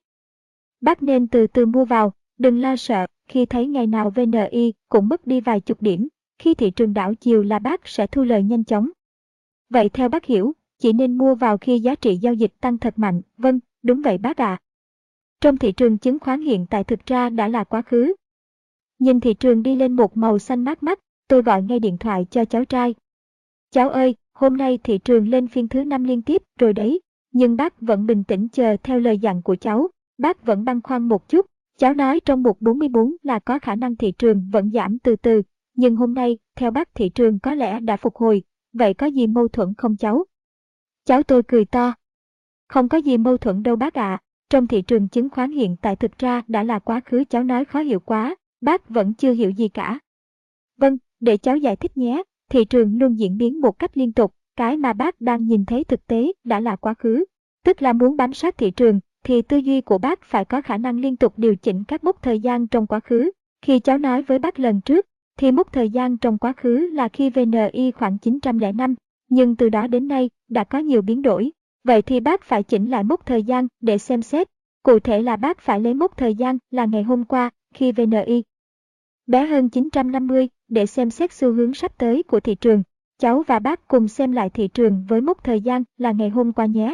S1: Bác nên từ từ mua vào, đừng lo sợ khi thấy ngày nào vê en i cũng mất đi vài chục điểm. Khi thị trường đảo chiều là bác sẽ thu lời nhanh chóng. Vậy theo bác hiểu, chỉ nên mua vào khi giá trị giao dịch tăng thật mạnh. Vâng, đúng vậy bác ạ. À. Trong thị trường chứng khoán hiện tại thực ra đã là quá khứ. Nhìn thị trường đi lên một màu xanh mát mắt, tôi gọi ngay điện thoại cho cháu trai. Cháu ơi, hôm nay thị trường lên phiên thứ năm liên tiếp rồi đấy, nhưng bác vẫn bình tĩnh chờ theo lời dặn của cháu, bác vẫn băn khoăn một chút. Cháu nói trong mục bốn mươi bốn là có khả năng thị trường vẫn giảm từ từ, nhưng hôm nay, theo bác thị trường có lẽ đã phục hồi, vậy có gì mâu thuẫn không cháu? Cháu tôi cười to. Không có gì mâu thuẫn đâu bác ạ, trong thị trường chứng khoán hiện tại thực ra đã là quá khứ. Cháu nói khó hiểu quá, bác vẫn chưa hiểu gì cả. Vâng, để cháu giải thích nhé, thị trường luôn diễn biến một cách liên tục, cái mà bác đang nhìn thấy thực tế đã là quá khứ. Tức là muốn bám sát thị trường, thì tư duy của bác phải có khả năng liên tục điều chỉnh các mốc thời gian trong quá khứ. Khi cháu nói với bác lần trước, thì mốc thời gian trong quá khứ là khi vê en i khoảng chín trăm lẻ năm, nhưng từ đó đến nay đã có nhiều biến đổi. Vậy thì bác phải chỉnh lại mốc thời gian để xem xét. Cụ thể là bác phải lấy mốc thời gian là ngày hôm qua, khi vê en i bé hơn chín trăm năm mươi, để xem xét xu hướng sắp tới của thị trường. Cháu và bác cùng xem lại thị trường với mốc thời gian là ngày hôm qua nhé.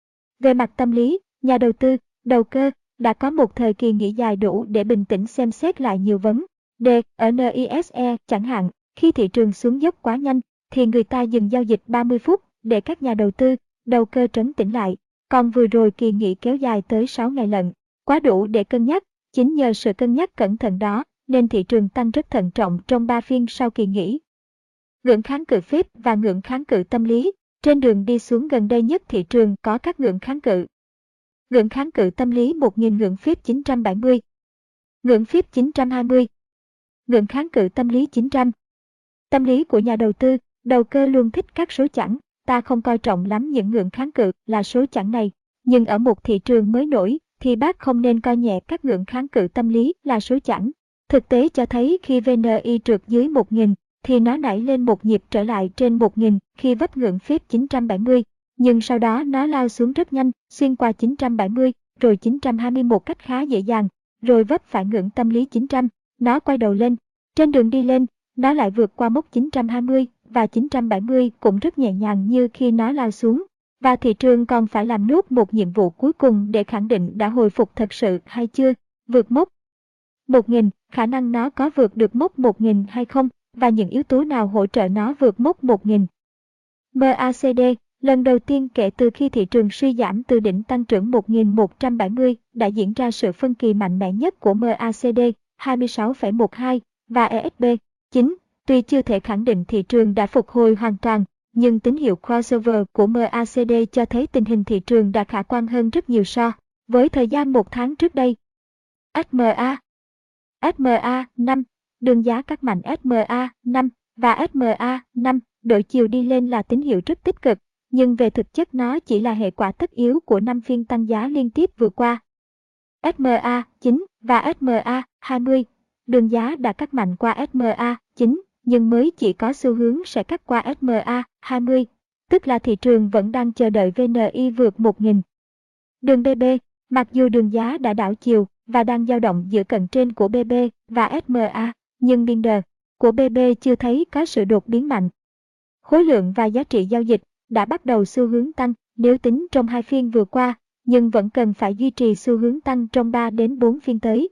S1: Về mặt tâm lý, nhà đầu tư, đầu cơ đã có một thời kỳ nghỉ dài đủ để bình tĩnh xem xét lại nhiều vấn đề. Ở nise chẳng hạn, khi thị trường xuống dốc quá nhanh, thì người ta dừng giao dịch ba mươi phút để các nhà đầu tư, đầu cơ trấn tĩnh lại. Còn vừa rồi kỳ nghỉ kéo dài tới sáu ngày lận, quá đủ để cân nhắc. Chính nhờ sự cân nhắc cẩn thận đó, nên thị trường tăng rất thận trọng trong ba phiên sau kỳ nghỉ. Ngưỡng kháng cự phép và ngưỡng kháng cự tâm lý. Trên đường đi xuống gần đây nhất thị trường có các ngưỡng kháng cự. Ngưỡng kháng cự tâm lý một nghìn, ngưỡng phép chín trăm bảy mươi, ngưỡng phép chín trăm hai mươi, ngưỡng kháng cự tâm lý chín trăm. Tâm lý của nhà đầu tư, đầu cơ luôn thích các số chẵn, ta không coi trọng lắm những ngưỡng kháng cự là số chẵn này, nhưng ở một thị trường mới nổi thì bác không nên coi nhẹ các ngưỡng kháng cự tâm lý là số chẵn. Thực tế cho thấy khi vê en i trượt dưới một nghìn, thì nó nảy lên một nhịp trở lại trên một nghìn khi vấp ngưỡng phép chín trăm bảy mươi, nhưng sau đó nó lao xuống rất nhanh, xuyên qua chín trăm bảy mươi, rồi chín trăm hai mươi một cách khá dễ dàng, rồi vấp phải ngưỡng tâm lý chín trăm, nó quay đầu lên. Trên đường đi lên, nó lại vượt qua mốc chín trăm hai mươi và chín trăm bảy mươi cũng rất nhẹ nhàng như khi nó lao xuống. Và thị trường còn phải làm nốt một nhiệm vụ cuối cùng để khẳng định đã hồi phục thật sự hay chưa, vượt mốc một nghìn, khả năng nó có vượt được mốc một nghìn hay không, và những yếu tố nào hỗ trợ nó vượt mốc một nghìn. em a xê đê, lần đầu tiên kể từ khi thị trường suy giảm từ đỉnh tăng trưởng một nghìn một trăm bảy mươi, đã diễn ra sự phân kỳ mạnh mẽ nhất của em a xê đê hai mươi sáu phẩy mười hai và e ét pê chín. Tuy chưa thể khẳng định thị trường đã phục hồi hoàn toàn, nhưng tín hiệu crossover của em a xê đê cho thấy tình hình thị trường đã khả quan hơn rất nhiều so với thời gian một tháng trước đây. ét em a ét em a năm, đường giá cắt mạnh ét em a năm và ét em a năm đổi chiều đi lên là tín hiệu rất tích cực, nhưng về thực chất nó chỉ là hệ quả tất yếu của năm phiên tăng giá liên tiếp vừa qua. ét em a chín và ét em a hai mươi, đường giá đã cắt mạnh qua ét em a chín, nhưng mới chỉ có xu hướng sẽ cắt qua ét em a hai mươi, tức là thị trường vẫn đang chờ đợi vê en i vượt một nghìn. Đường bê bê, mặc dù đường giá đã đảo chiều và đang dao động giữa cận trên của bê bê và ét em a, nhưng biên đờ của bê bê chưa thấy có sự đột biến mạnh. Khối lượng và giá trị giao dịch đã bắt đầu xu hướng tăng nếu tính trong hai phiên vừa qua, nhưng vẫn cần phải duy trì xu hướng tăng trong ba đến bốn phiên tới.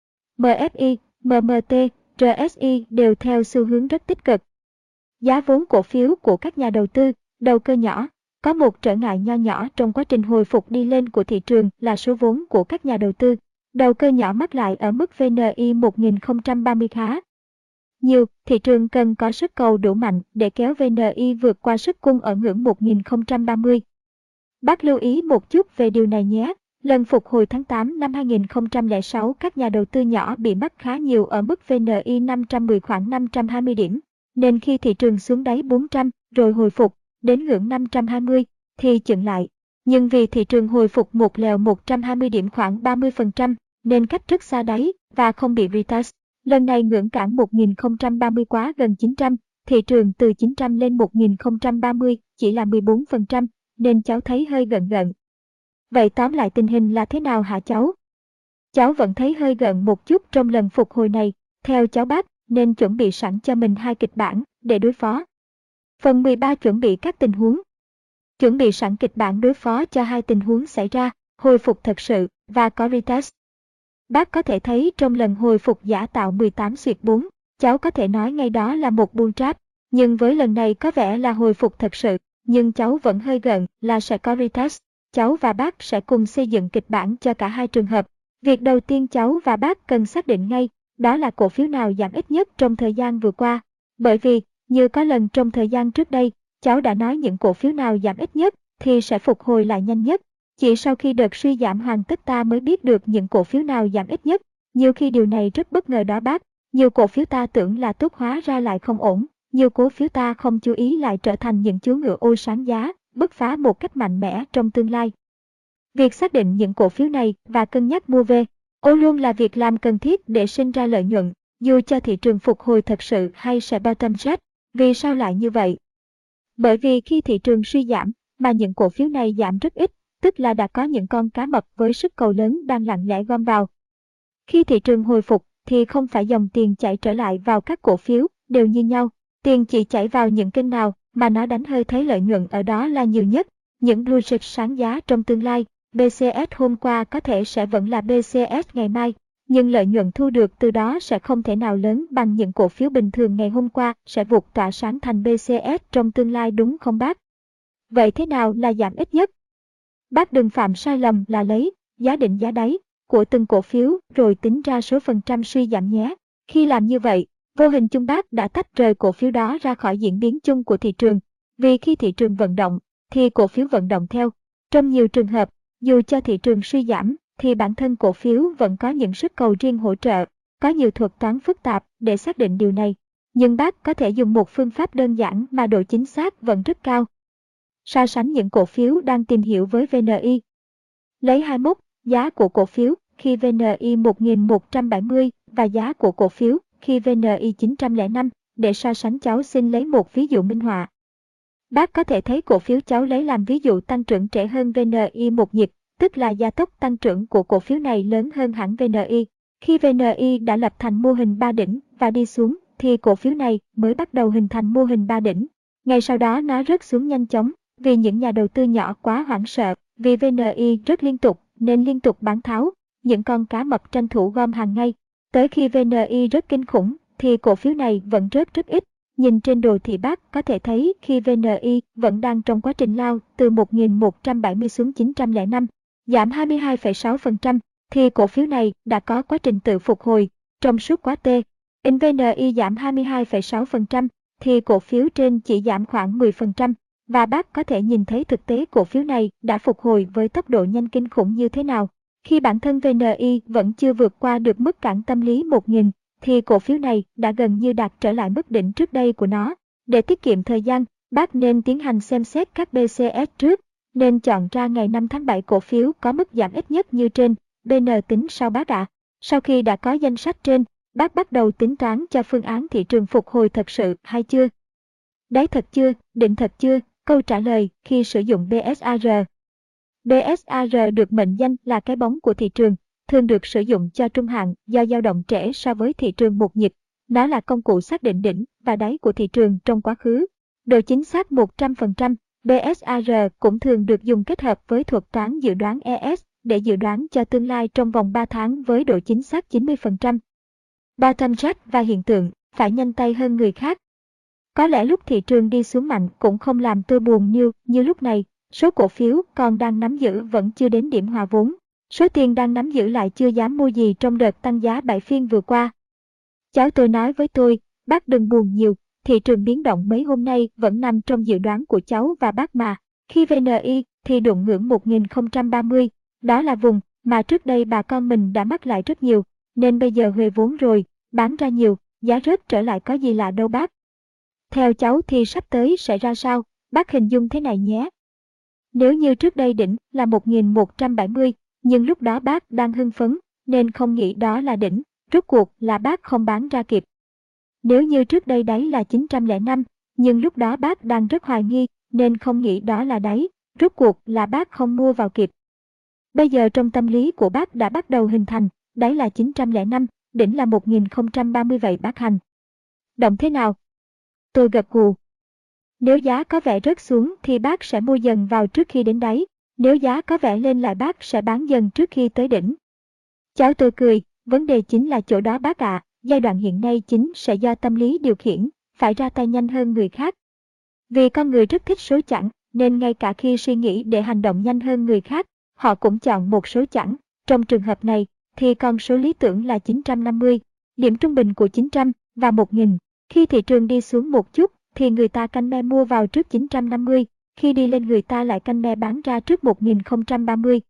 S1: em ép i, em em tê, rờ ét i đều theo xu hướng rất tích cực. Giá vốn cổ phiếu của các nhà đầu tư, đầu cơ nhỏ, có một trở ngại nho nhỏ trong quá trình hồi phục đi lên của thị trường là số vốn của các nhà đầu tư, đầu cơ nhỏ mắc lại ở mức vê en i một nghìn không trăm ba mươi khá nhiều. Thị trường cần có sức cầu đủ mạnh để kéo vê en i vượt qua sức cung ở ngưỡng một nghìn không trăm ba mươi. Bác lưu ý một chút về điều này nhé. Lần phục hồi tháng tám năm hai nghìn không trăm lẻ sáu, các nhà đầu tư nhỏ bị mắc khá nhiều ở mức vê en i năm trăm mười khoảng năm trăm hai mươi điểm, nên khi thị trường xuống đáy bốn trăm rồi hồi phục đến ngưỡng năm trăm hai mươi thì chững lại. Nhưng vì thị trường hồi phục một lèo một trăm hai mươi điểm khoảng ba mươi phần trăm nên cách rất xa đáy và không bị retest. Lần này ngưỡng cản một nghìn không trăm ba mươi quá gần chín trăm, thị trường từ chín trăm lên một nghìn không trăm ba mươi chỉ là mười bốn phần trăm, nên cháu thấy hơi gợn gợn. Vậy tóm lại tình hình là thế nào hả cháu? Cháu vẫn thấy hơi gợn một chút trong lần phục hồi này, theo cháu bác, nên chuẩn bị sẵn cho mình hai kịch bản để đối phó. Phần mười ba, chuẩn bị các tình huống. Chuẩn bị sẵn kịch bản đối phó cho hai tình huống xảy ra, hồi phục thật sự và có retest. Bác có thể thấy trong lần hồi phục giả tạo mười tám xuyệt bốn, cháu có thể nói ngay đó là một bull trap, Nhưng với lần này có vẻ là hồi phục thật sự, nhưng cháu vẫn hơi gợn là sẽ có retest. Cháu và bác sẽ cùng xây dựng kịch bản cho cả hai trường hợp. Việc đầu tiên cháu và bác cần xác định ngay, đó là cổ phiếu nào giảm ít nhất trong thời gian vừa qua. Bởi vì, như có lần trong thời gian trước đây, cháu đã nói những cổ phiếu nào giảm ít nhất thì sẽ phục hồi lại nhanh nhất. Chỉ sau khi đợt suy giảm hoàn tất ta mới biết được những cổ phiếu nào giảm ít nhất. Nhiều khi điều này rất bất ngờ đó bác. Nhiều cổ phiếu ta tưởng là tốt hóa ra lại không ổn. Nhiều cổ phiếu ta không chú ý lại trở thành những chú ngựa ô sáng giá, bứt phá một cách mạnh mẽ trong tương lai. Việc xác định những cổ phiếu này và cân nhắc mua về ô luôn là việc làm cần thiết để sinh ra lợi nhuận, dù cho thị trường phục hồi thật sự hay sẽ bottom jet. Vì sao lại như vậy? Bởi vì khi thị trường suy giảm, mà những cổ phiếu này giảm rất ít, tức là đã có những con cá mập với sức cầu lớn đang lặng lẽ gom vào. Khi thị trường hồi phục, thì không phải dòng tiền chảy trở lại vào các cổ phiếu đều như nhau. Tiền chỉ chảy vào những kênh nào mà nó đánh hơi thấy lợi nhuận ở đó là nhiều nhất. Những blue chip sáng giá trong tương lai, bê xê ét hôm qua có thể sẽ vẫn là bê xê ét ngày mai, nhưng lợi nhuận thu được từ đó sẽ không thể nào lớn bằng những cổ phiếu bình thường ngày hôm qua sẽ vụt tỏa sáng thành bê xê ét trong tương lai, đúng không bác? Vậy thế nào là giảm ít nhất? Bác đừng phạm sai lầm là lấy giá định giá đáy của từng cổ phiếu rồi tính ra số phần trăm suy giảm nhé. Khi làm như vậy, vô hình chung bác đã tách rời cổ phiếu đó ra khỏi diễn biến chung của thị trường. Vì khi thị trường vận động, thì cổ phiếu vận động theo. Trong nhiều trường hợp, dù cho thị trường suy giảm, thì bản thân cổ phiếu vẫn có những sức cầu riêng hỗ trợ. Có nhiều thuật toán phức tạp để xác định điều này. Nhưng bác có thể dùng một phương pháp đơn giản mà độ chính xác vẫn rất cao. So sánh những cổ phiếu đang tìm hiểu với vê en i. Lấy hai mươi mốt, giá của cổ phiếu khi vê en i một nghìn một trăm bảy mươi và giá của cổ phiếu khi vê en i chín trăm lẻ năm để so sánh. Cháu xin lấy một ví dụ minh họa. Bác có thể thấy cổ phiếu cháu lấy làm ví dụ tăng trưởng trễ hơn vê en i một nhịp, tức là gia tốc tăng trưởng của cổ phiếu này lớn hơn hẳn vê en i. Khi vê en i đã lập thành mô hình ba đỉnh và đi xuống, thì cổ phiếu này mới bắt đầu hình thành mô hình ba đỉnh. Ngay sau đó nó rớt xuống nhanh chóng, vì những nhà đầu tư nhỏ quá hoảng sợ, vì vê en i rất liên tục nên liên tục bán tháo, những con cá mập tranh thủ gom hàng ngay. Tới khi vê en i rất kinh khủng, thì cổ phiếu này vẫn rớt rất ít. Nhìn trên đồ thị bác có thể thấy khi vê en i vẫn đang trong quá trình lao từ một nghìn một trăm bảy mươi xuống chín trăm lẻ năm, giảm hai mươi hai phẩy sáu phần trăm, thì cổ phiếu này đã có quá trình tự phục hồi trong suốt quá tê. In vê en i giảm hai mươi hai phẩy sáu phần trăm, thì cổ phiếu trên chỉ giảm khoảng mười phần trăm. Và bác có thể nhìn thấy thực tế cổ phiếu này đã phục hồi với tốc độ nhanh kinh khủng như thế nào. Khi bản thân vê en i vẫn chưa vượt qua được mức cản tâm lý một nghìn, thì cổ phiếu này đã gần như đạt trở lại mức đỉnh trước đây của nó. Để tiết kiệm thời gian, bác nên tiến hành xem xét các bê xê ét trước, nên chọn ra ngày năm tháng bảy cổ phiếu có mức giảm ít nhất như trên, bê en tính sau bác ạ. Sau khi đã có danh sách trên, bác bắt đầu tính toán cho phương án thị trường phục hồi thật sự hay chưa? Đáy thật chưa, đỉnh thật chưa? Câu trả lời khi sử dụng bê ét a rờ. bê ét a rờ được mệnh danh là cái bóng của thị trường, thường được sử dụng cho trung hạn do dao động trễ so với thị trường một nhịp. Nó là công cụ xác định đỉnh và đáy của thị trường trong quá khứ. Độ chính xác một trăm phần trăm, bê ét a rờ cũng thường được dùng kết hợp với thuật toán dự đoán e ét để dự đoán cho tương lai trong vòng ba tháng với độ chính xác chín mươi phần trăm. Bottom jet và hiện tượng phải nhanh tay hơn người khác. Có lẽ lúc thị trường đi xuống mạnh cũng không làm tôi buồn như như lúc này, số cổ phiếu còn đang nắm giữ vẫn chưa đến điểm hòa vốn. Số tiền đang nắm giữ lại chưa dám mua gì trong đợt tăng giá bảy phiên vừa qua. Cháu tôi nói với tôi, bác đừng buồn nhiều, thị trường biến động mấy hôm nay vẫn nằm trong dự đoán của cháu và bác mà. Khi vê en i thì đụng ngưỡng một nghìn không trăm ba mươi, đó là vùng mà trước đây bà con mình đã mắc lại rất nhiều, nên bây giờ huề vốn rồi, bán ra nhiều, giá rớt trở lại có gì lạ đâu bác. Theo cháu thì sắp tới sẽ ra sao, bác hình dung thế này nhé. Nếu như trước đây đỉnh là một nghìn một trăm bảy mươi, nhưng lúc đó bác đang hưng phấn, nên không nghĩ đó là đỉnh, rốt cuộc là bác không bán ra kịp. Nếu như trước đây đáy là chín trăm lẻ năm, nhưng lúc đó bác đang rất hoài nghi, nên không nghĩ đó là đáy, rốt cuộc là bác không mua vào kịp. Bây giờ trong tâm lý của bác đã bắt đầu hình thành, đáy là chín trăm lẻ năm, đỉnh là một nghìn không trăm ba mươi, vậy bác hành động thế nào? Tôi gật gù. Nếu giá có vẻ rớt xuống thì bác sẽ mua dần vào trước khi đến đáy, nếu giá có vẻ lên lại bác sẽ bán dần trước khi tới đỉnh. Cháu tôi cười, vấn đề chính là chỗ đó bác ạ, à, giai đoạn hiện nay chính sẽ do tâm lý điều khiển, phải ra tay nhanh hơn người khác. Vì con người rất thích số chẵn, nên ngay cả khi suy nghĩ để hành động nhanh hơn người khác, họ cũng chọn một số chẵn. Trong trường hợp này, thì con số lý tưởng là chín trăm năm mươi, điểm trung bình của chín trăm và một nghìn. Khi thị trường đi xuống một chút, thì người ta canh me mua vào trước chín trăm năm mươi, khi đi lên người ta lại canh me bán ra trước một nghìn không trăm ba mươi.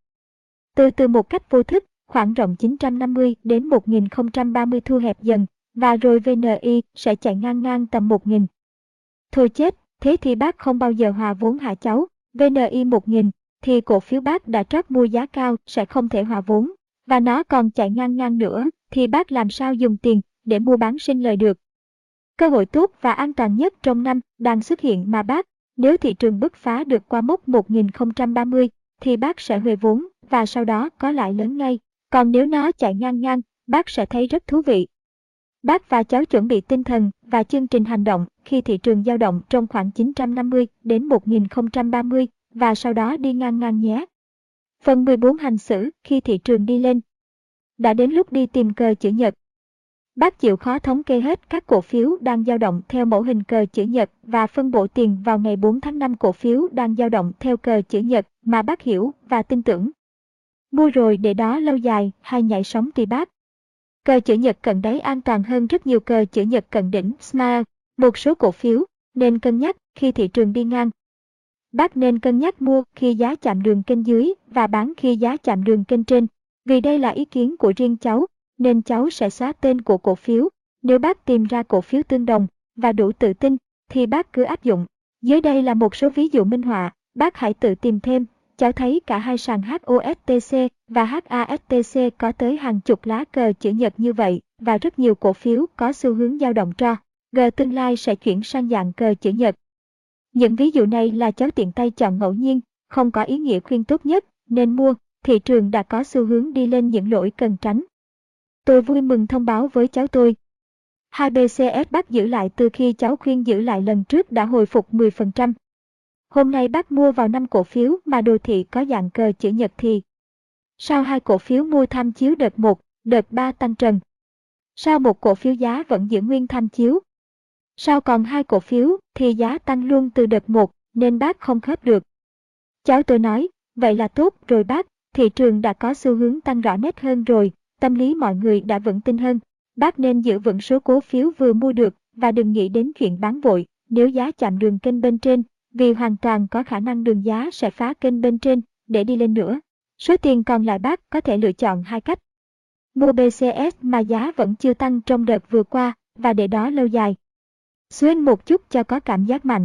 S1: Từ từ một cách vô thức, khoảng rộng chín trăm năm mươi đến một nghìn không trăm ba mươi thu hẹp dần, và rồi vê en i sẽ chạy ngang ngang tầm một nghìn. Thôi chết, thế thì bác không bao giờ hòa vốn hả cháu? vê en i một nghìn, thì cổ phiếu bác đã trót mua giá cao sẽ không thể hòa vốn, và nó còn chạy ngang ngang nữa, thì bác làm sao dùng tiền để mua bán sinh lời được? Cơ hội tốt và an toàn nhất trong năm đang xuất hiện mà bác, nếu thị trường bứt phá được qua mốc một nghìn không trăm ba mươi, thì bác sẽ huề vốn và sau đó có lãi lớn ngay. Còn nếu nó chạy ngang ngang, bác sẽ thấy rất thú vị. Bác và cháu chuẩn bị tinh thần và chương trình hành động khi thị trường dao động trong khoảng chín trăm năm mươi đến một nghìn không trăm ba mươi và sau đó đi ngang ngang nhé. Phần mười bốn hành xử khi thị trường đi lên. Đã đến lúc đi tìm cờ chữ nhật. Bác chịu khó thống kê hết các cổ phiếu đang dao động theo mẫu hình cờ chữ nhật và phân bổ tiền vào ngày bốn tháng năm cổ phiếu đang dao động theo cờ chữ nhật mà bác hiểu và tin tưởng. Mua rồi để đó lâu dài hay nhảy sóng tùy bác. Cờ chữ nhật cận đáy an toàn hơn rất nhiều cờ chữ nhật cận đỉnh Smile. Một số cổ phiếu nên cân nhắc khi thị trường đi ngang. Bác nên cân nhắc mua khi giá chạm đường kênh dưới và bán khi giá chạm đường kênh trên. Vì đây là ý kiến của riêng cháu, nên cháu sẽ xóa tên của cổ phiếu. Nếu bác tìm ra cổ phiếu tương đồng và đủ tự tin, thì bác cứ áp dụng. Dưới đây là một số ví dụ minh họa, bác hãy tự tìm thêm. Cháu thấy cả hai sàn hát o ét tê xê và hát a ét tê xê có tới hàng chục lá cờ chữ nhật như vậy, và rất nhiều cổ phiếu có xu hướng dao động tro. G tương lai sẽ chuyển sang dạng cờ chữ nhật. Những ví dụ này là cháu tiện tay chọn ngẫu nhiên, không có ý nghĩa khuyên tốt nhất, nên mua. Thị trường đã có xu hướng đi lên những lỗi cần tránh. Tôi vui mừng thông báo với cháu tôi. hai bê xê ét bác giữ lại từ khi cháu khuyên giữ lại lần trước đã hồi phục mười phần trăm. Hôm nay bác mua vào năm cổ phiếu mà đồ thị có dạng cờ chữ nhật thì. Sau hai cổ phiếu mua tham chiếu đợt một, đợt ba tăng trần. Sau một cổ phiếu giá vẫn giữ nguyên tham chiếu. Sau còn hai cổ phiếu thì giá tăng luôn từ đợt một nên bác không khớp được. Cháu tôi nói, vậy là tốt rồi bác, thị trường đã có xu hướng tăng rõ nét hơn rồi, tâm lý mọi người đã vững tin hơn. Bác nên giữ vững số cổ phiếu vừa mua được và đừng nghĩ đến chuyện bán vội nếu giá chạm đường kênh bên trên, vì hoàn toàn có khả năng đường giá sẽ phá kênh bên trên để đi lên nữa. Số tiền còn lại bác có thể lựa chọn hai cách. Mua bê xê ét mà giá vẫn chưa tăng trong đợt vừa qua và để đó lâu dài. Xuyên một chút cho có cảm giác mạnh.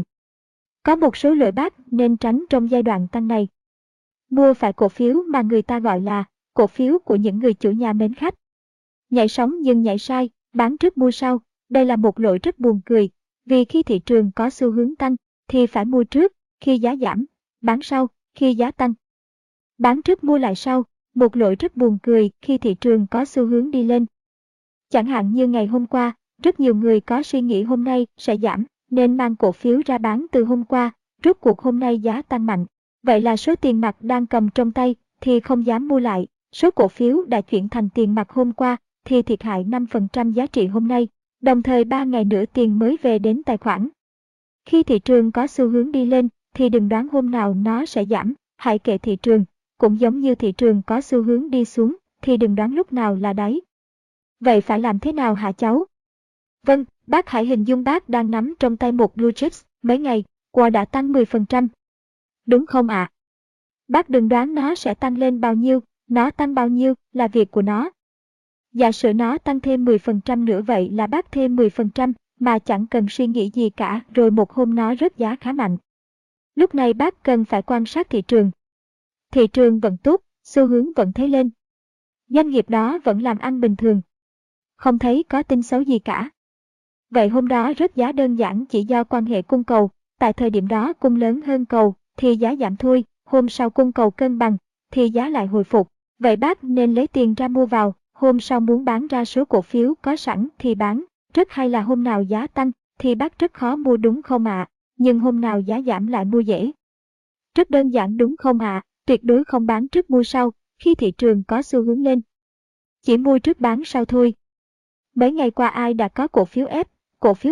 S1: Có một số lỗi bác nên tránh trong giai đoạn tăng này. Mua phải cổ phiếu mà người ta gọi là cổ phiếu của những người chủ nhà mến khách. Nhảy sóng nhưng nhảy sai, bán trước mua sau. Đây là một lỗi rất buồn cười, vì khi thị trường có xu hướng tăng thì phải mua trước khi giá giảm, bán sau khi giá tăng. Bán trước mua lại sau, một lỗi rất buồn cười khi thị trường có xu hướng đi lên. Chẳng hạn như ngày hôm qua, rất nhiều người có suy nghĩ hôm nay sẽ giảm, nên mang cổ phiếu ra bán từ hôm qua, rốt cuộc hôm nay giá tăng mạnh. Vậy là số tiền mặt đang cầm trong tay thì không dám mua lại, số cổ phiếu đã chuyển thành tiền mặt hôm qua thì thiệt hại năm phần trăm giá trị hôm nay, đồng thời ba ngày nữa tiền mới về đến tài khoản. Khi thị trường có xu hướng đi lên thì đừng đoán hôm nào nó sẽ giảm, hãy kệ thị trường. Cũng giống như thị trường có xu hướng đi xuống thì đừng đoán lúc nào là đáy. Vậy phải làm thế nào hả cháu? Vâng, bác hãy hình dung bác đang nắm trong tay một blue chips mấy ngày qua đã tăng mười phần trăm. Đúng không ạ? À? Bác đừng đoán nó sẽ tăng lên bao nhiêu, nó tăng bao nhiêu là việc của nó. Giả sử nó tăng thêm mười phần trăm nữa vậy là bác thêm mười phần trăm mà chẳng cần suy nghĩ gì cả, rồi một hôm nó rớt giá khá mạnh. Lúc này bác cần phải quan sát thị trường. Thị trường vẫn tốt, xu hướng vẫn thấy lên. Doanh nghiệp đó vẫn làm ăn bình thường. Không thấy có tin xấu gì cả. Vậy hôm đó rớt giá đơn giản chỉ do quan hệ cung cầu, tại thời điểm đó cung lớn hơn cầu thì giá giảm thôi, hôm sau cung cầu cân bằng thì giá lại hồi phục. Vậy bác nên lấy tiền ra mua vào, hôm sau muốn bán ra số cổ phiếu có sẵn thì bán. Rất hay là hôm nào giá tăng thì bác rất khó mua đúng không ạ? À? Nhưng hôm nào giá giảm lại mua dễ. Rất đơn giản đúng không ạ? À? Tuyệt đối không bán trước mua sau, khi thị trường có xu hướng lên. Chỉ mua trước bán sau thôi. Mấy ngày qua ai đã có cổ phiếu F, cổ phiếu B,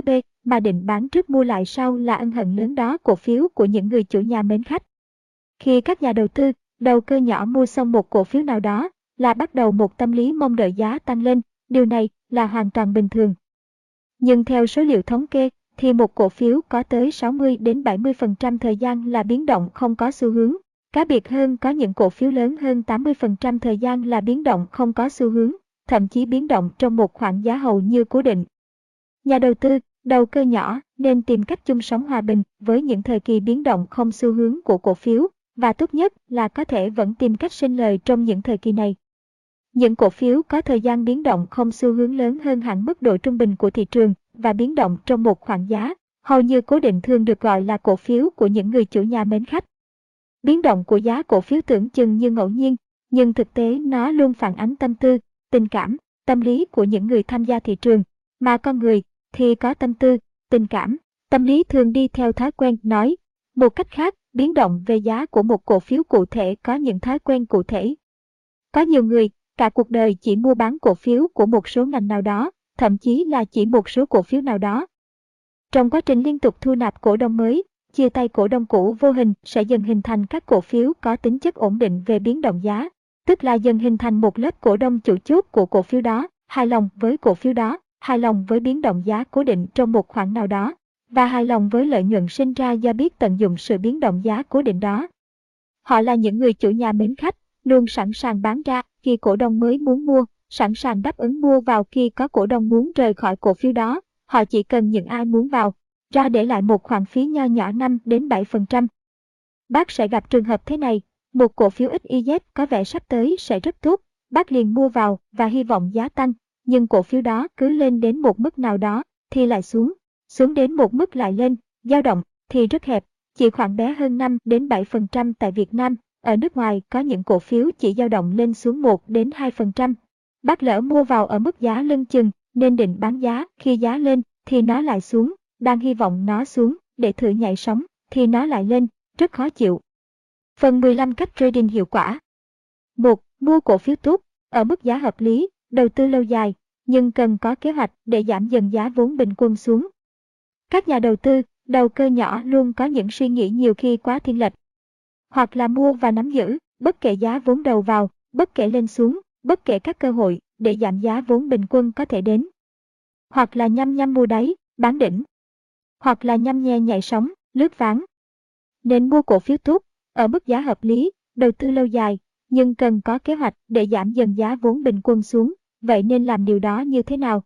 S1: mà định bán trước mua lại sau là ân hận lớn đó cổ phiếu của những người chủ nhà mến khách. Khi các nhà đầu tư, đầu cơ nhỏ mua xong một cổ phiếu nào đó, là bắt đầu một tâm lý mong đợi giá tăng lên, điều này là hoàn toàn bình thường. Nhưng theo số liệu thống kê, thì một cổ phiếu có tới sáu mươi đến bảy mươi phần trăm thời gian là biến động không có xu hướng. Cá biệt hơn có những cổ phiếu lớn hơn tám mươi phần trăm thời gian là biến động không có xu hướng, thậm chí biến động trong một khoảng giá hầu như cố định. Nhà đầu tư, đầu cơ nhỏ nên tìm cách chung sống hòa bình với những thời kỳ biến động không xu hướng của cổ phiếu, và tốt nhất là có thể vẫn tìm cách sinh lời trong những thời kỳ này. Những cổ phiếu có thời gian biến động không xu hướng lớn hơn hẳn mức độ trung bình của thị trường và biến động trong một khoảng giá hầu như cố định thường được gọi là cổ phiếu của những người chủ nhà mến khách. Biến động của giá cổ phiếu tưởng chừng như ngẫu nhiên, nhưng thực tế nó luôn phản ánh tâm tư, tình cảm, tâm lý của những người tham gia thị trường, mà con người thì có tâm tư, tình cảm, tâm lý thường đi theo thói quen nói. Một cách khác, biến động về giá của một cổ phiếu cụ thể có những thói quen cụ thể. Có nhiều người, cả cuộc đời chỉ mua bán cổ phiếu của một số ngành nào đó, thậm chí là chỉ một số cổ phiếu nào đó. Trong quá trình liên tục thu nạp cổ đông mới, chia tay cổ đông cũ vô hình sẽ dần hình thành các cổ phiếu có tính chất ổn định về biến động giá, tức là dần hình thành một lớp cổ đông chủ chốt của cổ phiếu đó, hài lòng với cổ phiếu đó, hài lòng với biến động giá cố định trong một khoảng nào đó, và hài lòng với lợi nhuận sinh ra do biết tận dụng sự biến động giá cố định đó. Họ là những người chủ nhà mến khách, luôn sẵn sàng bán ra khi cổ đông mới muốn mua, sẵn sàng đáp ứng mua vào khi có cổ đông muốn rời khỏi cổ phiếu đó. Họ chỉ cần những ai muốn vào, ra để lại một khoản phí nho nhỏ năm đến bảy phần trăm. Bác sẽ gặp trường hợp thế này, một cổ phiếu ích i zét có vẻ sắp tới sẽ rất tốt, bác liền mua vào và hy vọng giá tăng, nhưng cổ phiếu đó cứ lên đến một mức nào đó thì lại xuống, xuống đến một mức lại lên, dao động thì rất hẹp, chỉ khoảng bé hơn năm đến bảy phần trăm tại Việt Nam. Ở nước ngoài có những cổ phiếu chỉ dao động lên xuống một đến hai phần trăm. Bác lỡ mua vào ở mức giá lưng chừng, nên định bán giá, khi giá lên thì nó lại xuống, đang hy vọng nó xuống để thử nhảy sóng thì nó lại lên, rất khó chịu. Phần mười lăm cách trading hiệu quả. một. Mua cổ phiếu tốt, ở mức giá hợp lý, đầu tư lâu dài, nhưng cần có kế hoạch để giảm dần giá vốn bình quân xuống. Các nhà đầu tư, đầu cơ nhỏ luôn có những suy nghĩ nhiều khi quá thiên lệch. Hoặc là mua và nắm giữ, bất kể giá vốn đầu vào, bất kể lên xuống, bất kể các cơ hội để giảm giá vốn bình quân có thể đến. Hoặc là nhăm nhăm mua đáy, bán đỉnh. Hoặc là nhăm nhe nhảy sóng, lướt ván. Nên mua cổ phiếu tốt, ở mức giá hợp lý, đầu tư lâu dài, nhưng cần có kế hoạch để giảm dần giá vốn bình quân xuống. Vậy nên làm điều đó như thế nào?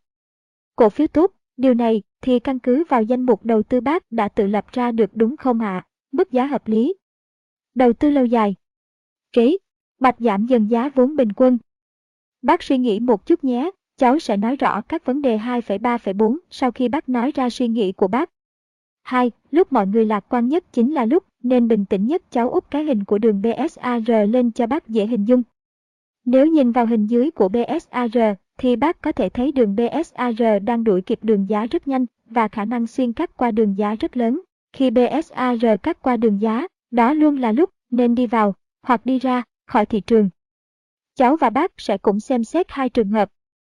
S1: Cổ phiếu tốt, điều này thì căn cứ vào danh mục đầu tư bác đã tự lập ra được đúng không ạ? À? Mức giá hợp lý. Đầu tư lâu dài. Kế, hoạch giảm dần giá vốn bình quân. Bác suy nghĩ một chút nhé, cháu sẽ nói rõ các vấn đề hai phẩy ba phẩy bốn sau khi bác nói ra suy nghĩ của bác. hai. Lúc mọi người lạc quan nhất chính là lúc nên bình tĩnh nhất. Cháu úp cái hình của đường bê ét a rờ lên cho bác dễ hình dung. Nếu nhìn vào hình dưới của bê ét a rờ thì bác có thể thấy đường bê ét a rờ đang đuổi kịp đường giá rất nhanh và khả năng xuyên cắt qua đường giá rất lớn. Khi bê ét a rờ cắt qua đường giá, đó luôn là lúc nên đi vào hoặc đi ra khỏi thị trường. Cháu và bác sẽ cũng xem xét hai trường hợp.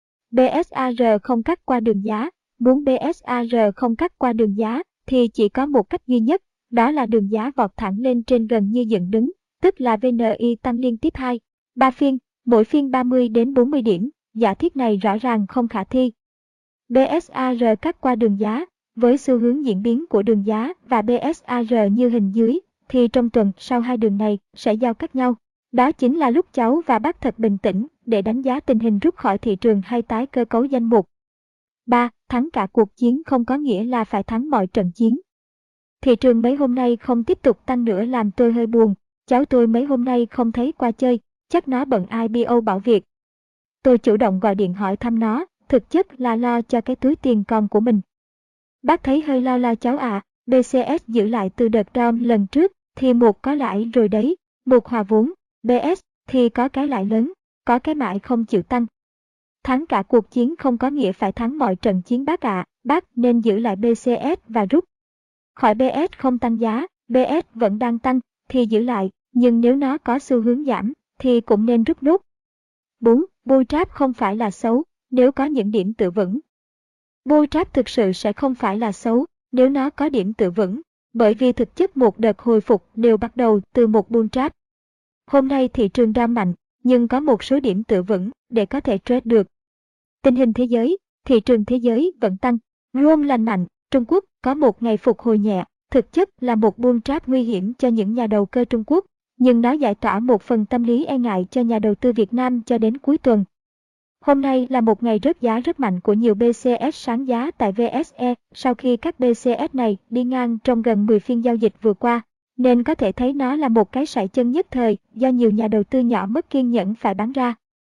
S1: bê ét a rờ không cắt qua đường giá. Muốn bê ét a rờ không cắt qua đường giá thì chỉ có một cách duy nhất, đó là đường giá vọt thẳng lên trên gần như dựng đứng, tức là vê en i tăng liên tiếp hai, ba phiên, mỗi phiên ba mươi đến bốn mươi điểm. Giả thiết này rõ ràng không khả thi. bê ét a rờ cắt qua đường giá, với xu hướng diễn biến của đường giá và bê ét a rờ như hình dưới, thì trong tuần sau hai đường này sẽ giao cắt nhau. Đó chính là lúc cháu và bác thật bình tĩnh để đánh giá tình hình rút khỏi thị trường hay tái cơ cấu danh mục. ba. Thắng cả cuộc chiến không có nghĩa là phải thắng mọi trận chiến. Thị trường mấy hôm nay không tiếp tục tăng nữa làm tôi hơi buồn. Cháu tôi mấy hôm nay không thấy qua chơi, chắc nó bận i pê o bảo việc. Tôi chủ động gọi điện hỏi thăm nó, thực chất là lo cho cái túi tiền con của mình. Bác thấy hơi lo lo cháu ạ, à, bê xê ét giữ lại từ đợt down lần trước thì một có lãi rồi đấy, một hòa vốn, bê ét thì có cái lãi lớn, có cái mãi không chịu tăng. Thắng cả cuộc chiến không có nghĩa phải thắng mọi trận chiến bác ạ, à, bác nên giữ lại bê xê ét và rút. Khỏi bê ét không tăng giá, bê ét vẫn đang tăng thì giữ lại, nhưng nếu nó có xu hướng giảm thì cũng nên rút nút. bốn. Bull trap không phải là xấu, nếu có những điểm tựa vững. Bull trap thực sự sẽ không phải là xấu nếu nó có điểm tựa vững, bởi vì thực chất một đợt hồi phục đều bắt đầu từ một bull trap. Hôm nay thị trường down mạnh, nhưng có một số điểm tựa vững để có thể trade được. Tình hình thế giới, thị trường thế giới vẫn tăng, Rome lành mạnh, Trung Quốc có một ngày phục hồi nhẹ, thực chất là một bull trap nguy hiểm cho những nhà đầu cơ Trung Quốc, nhưng nó giải tỏa một phần tâm lý e ngại cho nhà đầu tư Việt Nam cho đến cuối tuần. Hôm nay là một ngày rớt giá rất mạnh của nhiều bê xê ét sáng giá tại vê ét e sau khi các bê xê ét này đi ngang trong gần mười phiên giao dịch vừa qua, nên có thể thấy nó là một cái sải chân nhất thời do nhiều nhà đầu tư nhỏ mất kiên nhẫn phải bán ra.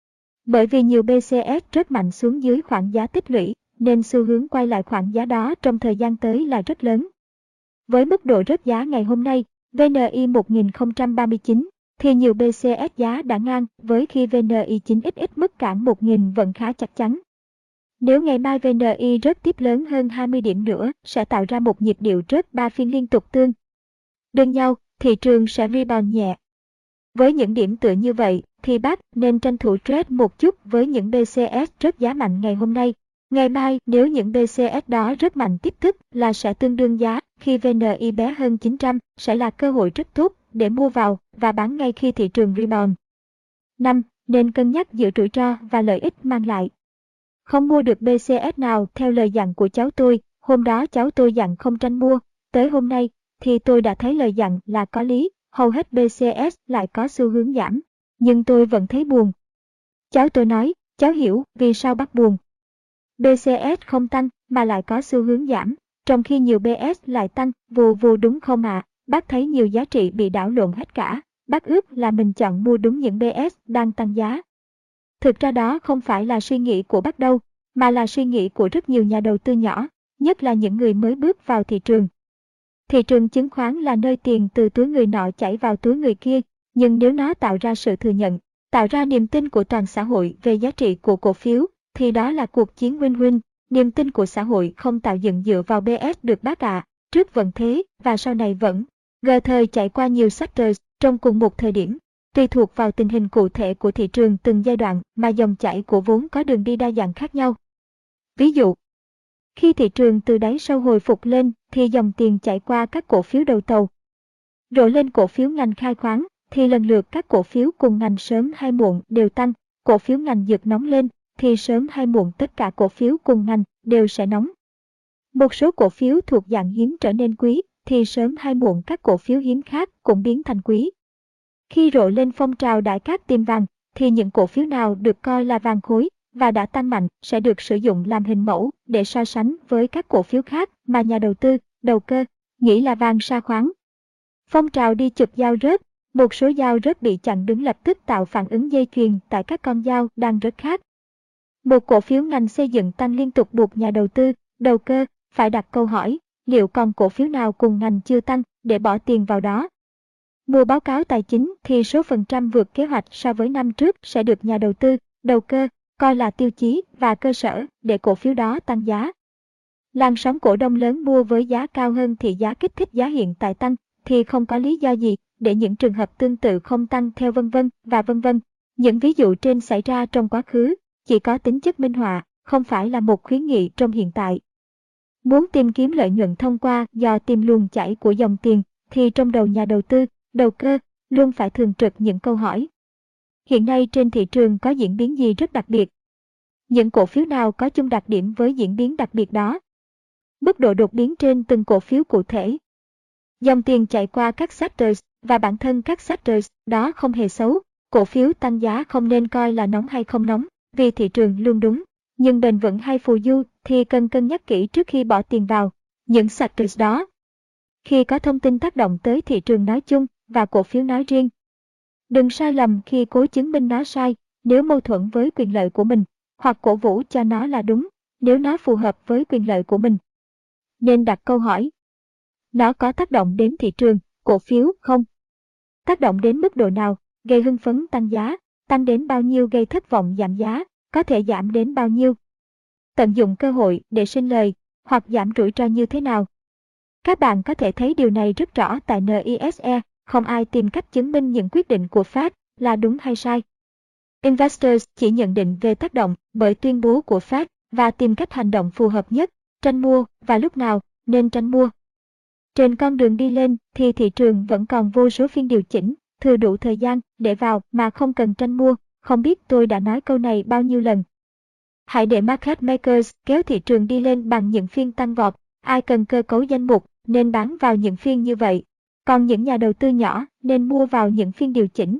S1: Bởi vì nhiều bê xê ét rớt mạnh xuống dưới khoảng giá tích lũy, nên xu hướng quay lại khoảng giá đó trong thời gian tới là rất lớn. Với mức độ rớt giá ngày hôm nay, vê en i một nghìn không trăm ba mươi chín, thì nhiều bê xê ét giá đã ngang với khi vê en i chín x x mức cản một nghìn vẫn khá chắc chắn. Nếu ngày mai vê en i rớt tiếp lớn hơn hai mươi điểm nữa sẽ tạo ra một nhịp điệu rớt ba phiên liên tục tương đương nhau, thị trường sẽ rebound nhẹ. Với những điểm tựa như vậy thì bác nên tranh thủ trade một chút với những bê xê ét rớt giá mạnh ngày hôm nay. Ngày mai nếu những bê xê ét đó rất mạnh tiếp tức là sẽ tương đương giá khi vê en i bé hơn chín trăm sẽ là cơ hội rất tốt để mua vào và bán ngay khi thị trường rebound. năm. Nên cân nhắc giữa rủi ro và lợi ích mang lại. Không mua được bê xê ét nào theo lời dặn của cháu tôi, hôm đó cháu tôi dặn không tranh mua, tới hôm nay thì tôi đã thấy lời dặn là có lý, hầu hết bê xê ét lại có xu hướng giảm, nhưng tôi vẫn thấy buồn. Cháu tôi nói, cháu hiểu vì sao bác buồn. bê xê ét không tăng mà lại có xu hướng giảm, trong khi nhiều bê ét lại tăng, vù vù đúng không ạ? À? Bác thấy nhiều giá trị bị đảo lộn hết cả, bác ước là mình chọn mua đúng những bê ét đang tăng giá. Thực ra đó không phải là suy nghĩ của bác đâu, mà là suy nghĩ của rất nhiều nhà đầu tư nhỏ, nhất là những người mới bước vào thị trường. Thị trường chứng khoán là nơi tiền từ túi người nọ chảy vào túi người kia, nhưng nếu nó tạo ra sự thừa nhận, tạo ra niềm tin của toàn xã hội về giá trị của cổ phiếu, thì đó là cuộc chiến win-win. Niềm tin của xã hội không tạo dựng dựa vào bê ét được bác ạ, à. Trước vẫn thế và sau này vẫn. Gờ thời chạy qua nhiều sectors trong cùng một thời điểm, tùy thuộc vào tình hình cụ thể của thị trường từng giai đoạn mà dòng chảy của vốn có đường đi đa dạng khác nhau. Ví dụ, khi thị trường từ đáy sâu hồi phục lên thì dòng tiền chạy qua các cổ phiếu đầu tàu. Rộ lên cổ phiếu ngành khai khoáng thì lần lượt các cổ phiếu cùng ngành sớm hay muộn đều tăng, cổ phiếu ngành dược nóng lên thì sớm hay muộn tất cả cổ phiếu cùng ngành đều sẽ nóng. Một số cổ phiếu thuộc dạng hiếm trở nên quý thì sớm hay muộn các cổ phiếu hiếm khác cũng biến thành quý. Khi rộ lên phong trào đại cát tìm vàng thì những cổ phiếu nào được coi là vàng khối và đã tăng mạnh sẽ được sử dụng làm hình mẫu để so sánh với các cổ phiếu khác mà nhà đầu tư, đầu cơ nghĩ là vàng sa khoáng. Phong trào đi chụp dao rớt, một số dao rớt bị chặn đứng lập tức tạo phản ứng dây chuyền tại các con dao đang rớt khác. Một cổ phiếu ngành xây dựng tăng liên tục buộc nhà đầu tư, đầu cơ phải đặt câu hỏi liệu còn cổ phiếu nào cùng ngành chưa tăng để bỏ tiền vào đó. Mùa báo cáo tài chính thì số phần trăm vượt kế hoạch so với năm trước sẽ được nhà đầu tư, đầu cơ coi là tiêu chí và cơ sở để cổ phiếu đó tăng giá. Làn sóng cổ đông lớn mua với giá cao hơn thì giá kích thích giá hiện tại tăng thì không có lý do gì để những trường hợp tương tự không tăng theo vân vân và vân vân. Những ví dụ trên xảy ra trong quá khứ chỉ có tính chất minh họa, không phải là một khuyến nghị trong hiện tại. Muốn tìm kiếm lợi nhuận thông qua do tìm luồng chảy của dòng tiền thì trong đầu nhà đầu tư, đầu cơ luôn phải thường trực những câu hỏi. Hiện nay trên thị trường có diễn biến gì rất đặc biệt? Những cổ phiếu nào có chung đặc điểm với diễn biến đặc biệt đó? Mức độ đột biến trên từng cổ phiếu cụ thể. Dòng tiền chạy qua các sectors và bản thân các sectors đó không hề xấu. Cổ phiếu tăng giá không nên coi là nóng hay không nóng, vì thị trường luôn đúng. Nhưng bền vững hay phù du thì cần cân nhắc kỹ trước khi bỏ tiền vào những sectors đó. Khi có thông tin tác động tới thị trường nói chung và cổ phiếu nói riêng, đừng sai lầm khi cố chứng minh nó sai nếu mâu thuẫn với quyền lợi của mình, hoặc cổ vũ cho nó là đúng nếu nó phù hợp với quyền lợi của mình. Nên đặt câu hỏi: nó có tác động đến thị trường, cổ phiếu không? Tác động đến mức độ nào? Gây hưng phấn tăng giá, tăng đến bao nhiêu gây thất vọng giảm giá, có thể giảm đến bao nhiêu? Tận dụng cơ hội để sinh lời, hoặc giảm rủi ro như thế nào? Các bạn có thể thấy điều này rất rõ tại en i ét e, không ai tìm cách chứng minh những quyết định của Fed là đúng hay sai. Investors chỉ nhận định về tác động bởi tuyên bố của Fed và tìm cách hành động phù hợp nhất, tranh mua và lúc nào nên tránh mua. Trên con đường đi lên thì thị trường vẫn còn vô số phiên điều chỉnh, thừa đủ thời gian để vào mà không cần tranh mua. Không biết tôi đã nói câu này bao nhiêu lần. Hãy để market makers kéo thị trường đi lên bằng những phiên tăng vọt. Ai cần cơ cấu danh mục nên bán vào những phiên như vậy. Còn những nhà đầu tư nhỏ nên mua vào những phiên điều chỉnh.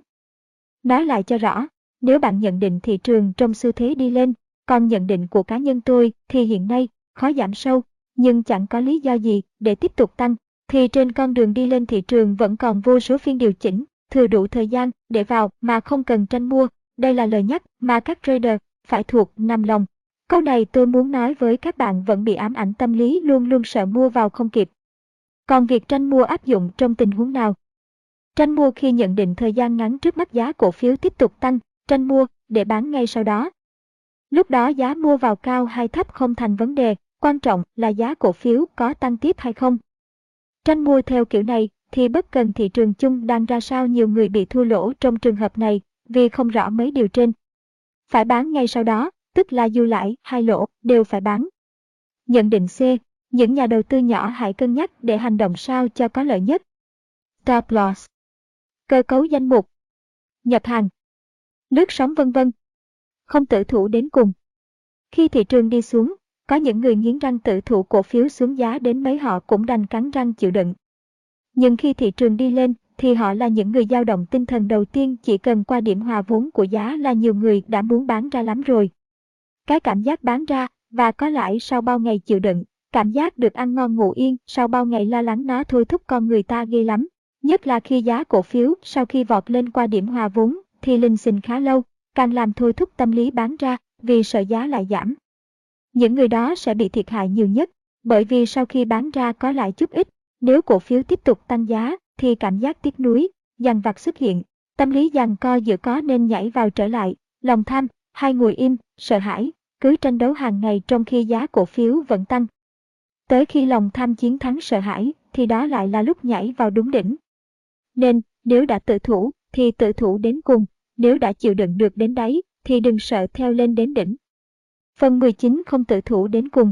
S1: Nói lại cho rõ, nếu bạn nhận định thị trường trong xu thế đi lên, còn nhận định của cá nhân tôi thì hiện nay khó giảm sâu, nhưng chẳng có lý do gì để tiếp tục tăng, thì trên con đường đi lên thị trường vẫn còn vô số phiên điều chỉnh, thừa đủ thời gian để vào mà không cần tranh mua. Đây là lời nhắc mà các trader phải thuộc nằm lòng. Câu này tôi muốn nói với các bạn vẫn bị ám ảnh tâm lý luôn luôn sợ mua vào không kịp. Còn việc tranh mua áp dụng trong tình huống nào? Tranh mua khi nhận định thời gian ngắn trước mắt giá cổ phiếu tiếp tục tăng, tranh mua để bán ngay sau đó. Lúc đó giá mua vào cao hay thấp không thành vấn đề, quan trọng là giá cổ phiếu có tăng tiếp hay không. Tranh mua theo kiểu này thì bất cần thị trường chung đang ra sao, nhiều người bị thua lỗ trong trường hợp này vì không rõ mấy điều trên. Phải bán ngay sau đó, tức là dù lãi hay lỗ đều phải bán. Nhận định C. Những nhà đầu tư nhỏ hãy cân nhắc để hành động sao cho có lợi nhất. Stop loss. Cơ cấu danh mục. Nhập hàng. Lướt sóng vân vân. Không tự thủ đến cùng. Khi thị trường đi xuống, có những người nghiến răng tự thủ cổ phiếu xuống giá đến mấy họ cũng đành cắn răng chịu đựng. Nhưng khi thị trường đi lên, thì họ là những người dao động tinh thần đầu tiên, chỉ cần qua điểm hòa vốn của giá là nhiều người đã muốn bán ra lắm rồi. Cái cảm giác bán ra và có lãi sau bao ngày chịu đựng, cảm giác được ăn ngon ngủ yên sau bao ngày lo lắng nó thôi thúc con người ta ghê lắm. Nhất là khi giá cổ phiếu sau khi vọt lên qua điểm hòa vốn thì lình xình khá lâu, càng làm thôi thúc tâm lý bán ra vì sợ giá lại giảm. Những người đó sẽ bị thiệt hại nhiều nhất, bởi vì sau khi bán ra có lãi chút ít, nếu cổ phiếu tiếp tục tăng giá thì cảm giác tiếc nuối, dằn vặt xuất hiện, tâm lý giằng co giữa có nên nhảy vào trở lại, lòng tham, hay ngồi im, sợ hãi, cứ tranh đấu hàng ngày trong khi giá cổ phiếu vẫn tăng. Tới khi lòng tham chiến thắng sợ hãi thì đó lại là lúc nhảy vào đúng đỉnh. Nên, nếu đã tự thủ thì tự thủ đến cùng, nếu đã chịu đựng được đến đáy thì đừng sợ theo lên đến đỉnh. Phần mười chín. Không tự thủ đến cùng.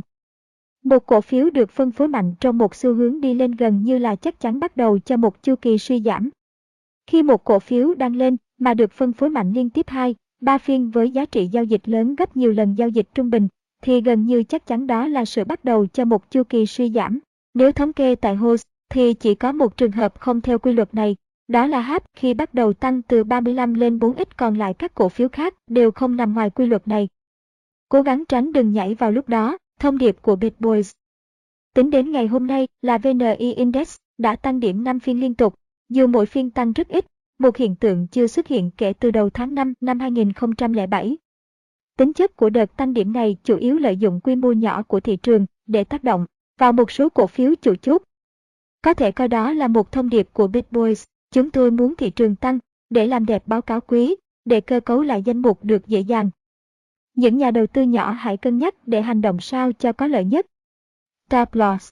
S1: Một cổ phiếu được phân phối mạnh trong một xu hướng đi lên gần như là chắc chắn bắt đầu cho một chu kỳ suy giảm. Khi một cổ phiếu đang lên mà được phân phối mạnh liên tiếp hai, ba phiên với giá trị giao dịch lớn gấp nhiều lần giao dịch trung bình, thì gần như chắc chắn đó là sự bắt đầu cho một chu kỳ suy giảm. Nếu thống kê tại H O S E thì chỉ có một trường hợp không theo quy luật này, đó là H A P khi bắt đầu tăng từ ba mươi lăm lên bốn x, còn lại các cổ phiếu khác đều không nằm ngoài quy luật này. Cố gắng tránh đừng nhảy vào lúc đó. Thông điệp của Big Boys. Tính đến ngày hôm nay là vê en i Index đã tăng điểm năm phiên liên tục, dù mỗi phiên tăng rất ít, một hiện tượng chưa xuất hiện kể từ đầu tháng năm năm hai nghìn không trăm lẻ bảy. Tính chất của đợt tăng điểm này chủ yếu lợi dụng quy mô nhỏ của thị trường để tác động vào một số cổ phiếu chủ chốt. Có thể coi đó là một thông điệp của Big Boys. Chúng tôi muốn thị trường tăng để làm đẹp báo cáo quý, để cơ cấu lại danh mục được dễ dàng. Những nhà đầu tư nhỏ hãy cân nhắc để hành động sao cho có lợi nhất. Stop loss.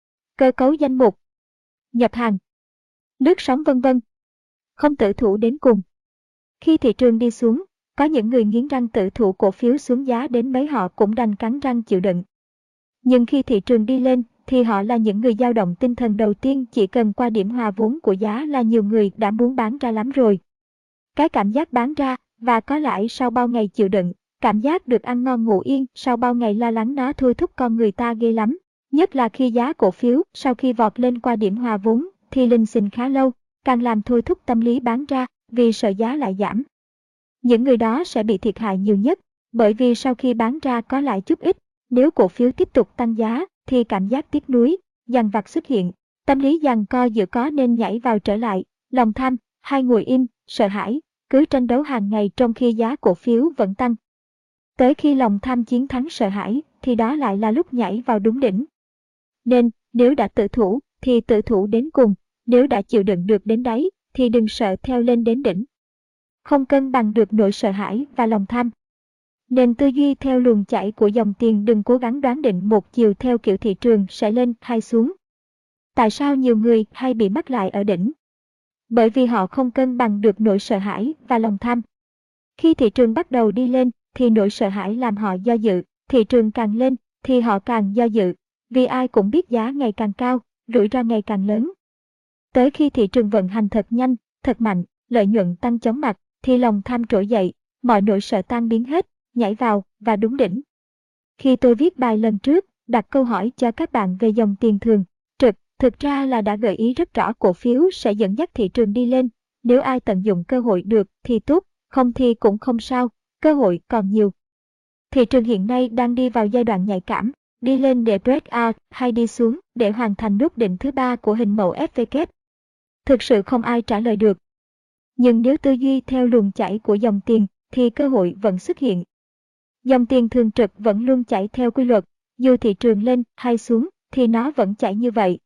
S1: Cơ cấu danh mục. Nhập hàng. Lướt sóng vân vân. Không tự thủ đến cùng. Khi thị trường đi xuống, có những người nghiến răng tự thủ cổ phiếu xuống giá đến mấy họ cũng đành cắn răng chịu đựng. Nhưng khi thị trường đi lên thì họ là những người dao động tinh thần đầu tiên, chỉ cần qua điểm hòa vốn của giá là nhiều người đã muốn bán ra lắm rồi. Cái cảm giác bán ra và có lãi sau bao ngày chịu đựng, cảm giác được ăn ngon ngủ yên sau bao ngày lo lắng nó thôi thúc con người ta ghê lắm. Nhất là khi giá cổ phiếu sau khi vọt lên qua điểm hòa vốn thì lình xình khá lâu, càng làm thôi thúc tâm lý bán ra vì sợ giá lại giảm. Những người đó sẽ bị thiệt hại nhiều nhất, bởi vì sau khi bán ra có lãi chút ít, nếu cổ phiếu tiếp tục tăng giá thì cảm giác tiếc nuối, dằn vặt xuất hiện, tâm lý giằng co giữa có nên nhảy vào trở lại, lòng tham, hay ngồi im, sợ hãi, cứ tranh đấu hàng ngày trong khi giá cổ phiếu vẫn tăng. Tới khi lòng tham chiến thắng sợ hãi thì đó lại là lúc nhảy vào đúng đỉnh. Nên, nếu đã tự thủ thì tự thủ đến cùng, nếu đã chịu đựng được đến đáy thì đừng sợ theo lên đến đỉnh. Không cân bằng được nỗi sợ hãi và lòng tham. Nên tư duy theo luồng chảy của dòng tiền, đừng cố gắng đoán định một chiều theo kiểu thị trường sẽ lên hay xuống. Tại sao nhiều người hay bị mắc lại ở đỉnh? Bởi vì họ không cân bằng được nỗi sợ hãi và lòng tham. Khi thị trường bắt đầu đi lên thì nỗi sợ hãi làm họ do dự, thị trường càng lên thì họ càng do dự, vì ai cũng biết giá ngày càng cao, rủi ro ngày càng lớn. Tới khi thị trường vận hành thật nhanh, thật mạnh, lợi nhuận tăng chóng mặt, thì lòng tham trỗi dậy, mọi nỗi sợ tan biến hết, nhảy vào và đúng đỉnh. Khi tôi viết bài lần trước, đặt câu hỏi cho các bạn về dòng tiền thường trực, thực ra là đã gợi ý rất rõ cổ phiếu sẽ dẫn dắt thị trường đi lên. Nếu ai tận dụng cơ hội được thì tốt, không thì cũng không sao, cơ hội còn nhiều. Thị trường hiện nay đang đi vào giai đoạn nhạy cảm, đi lên để break out hay đi xuống để hoàn thành nút đỉnh thứ ba của hình mẫu ép vê kép. Thực sự không ai trả lời được. Nhưng nếu tư duy theo luồng chảy của dòng tiền thì cơ hội vẫn xuất hiện. Dòng tiền thường trực vẫn luôn chảy theo quy luật, dù thị trường lên hay xuống thì nó vẫn chảy như vậy.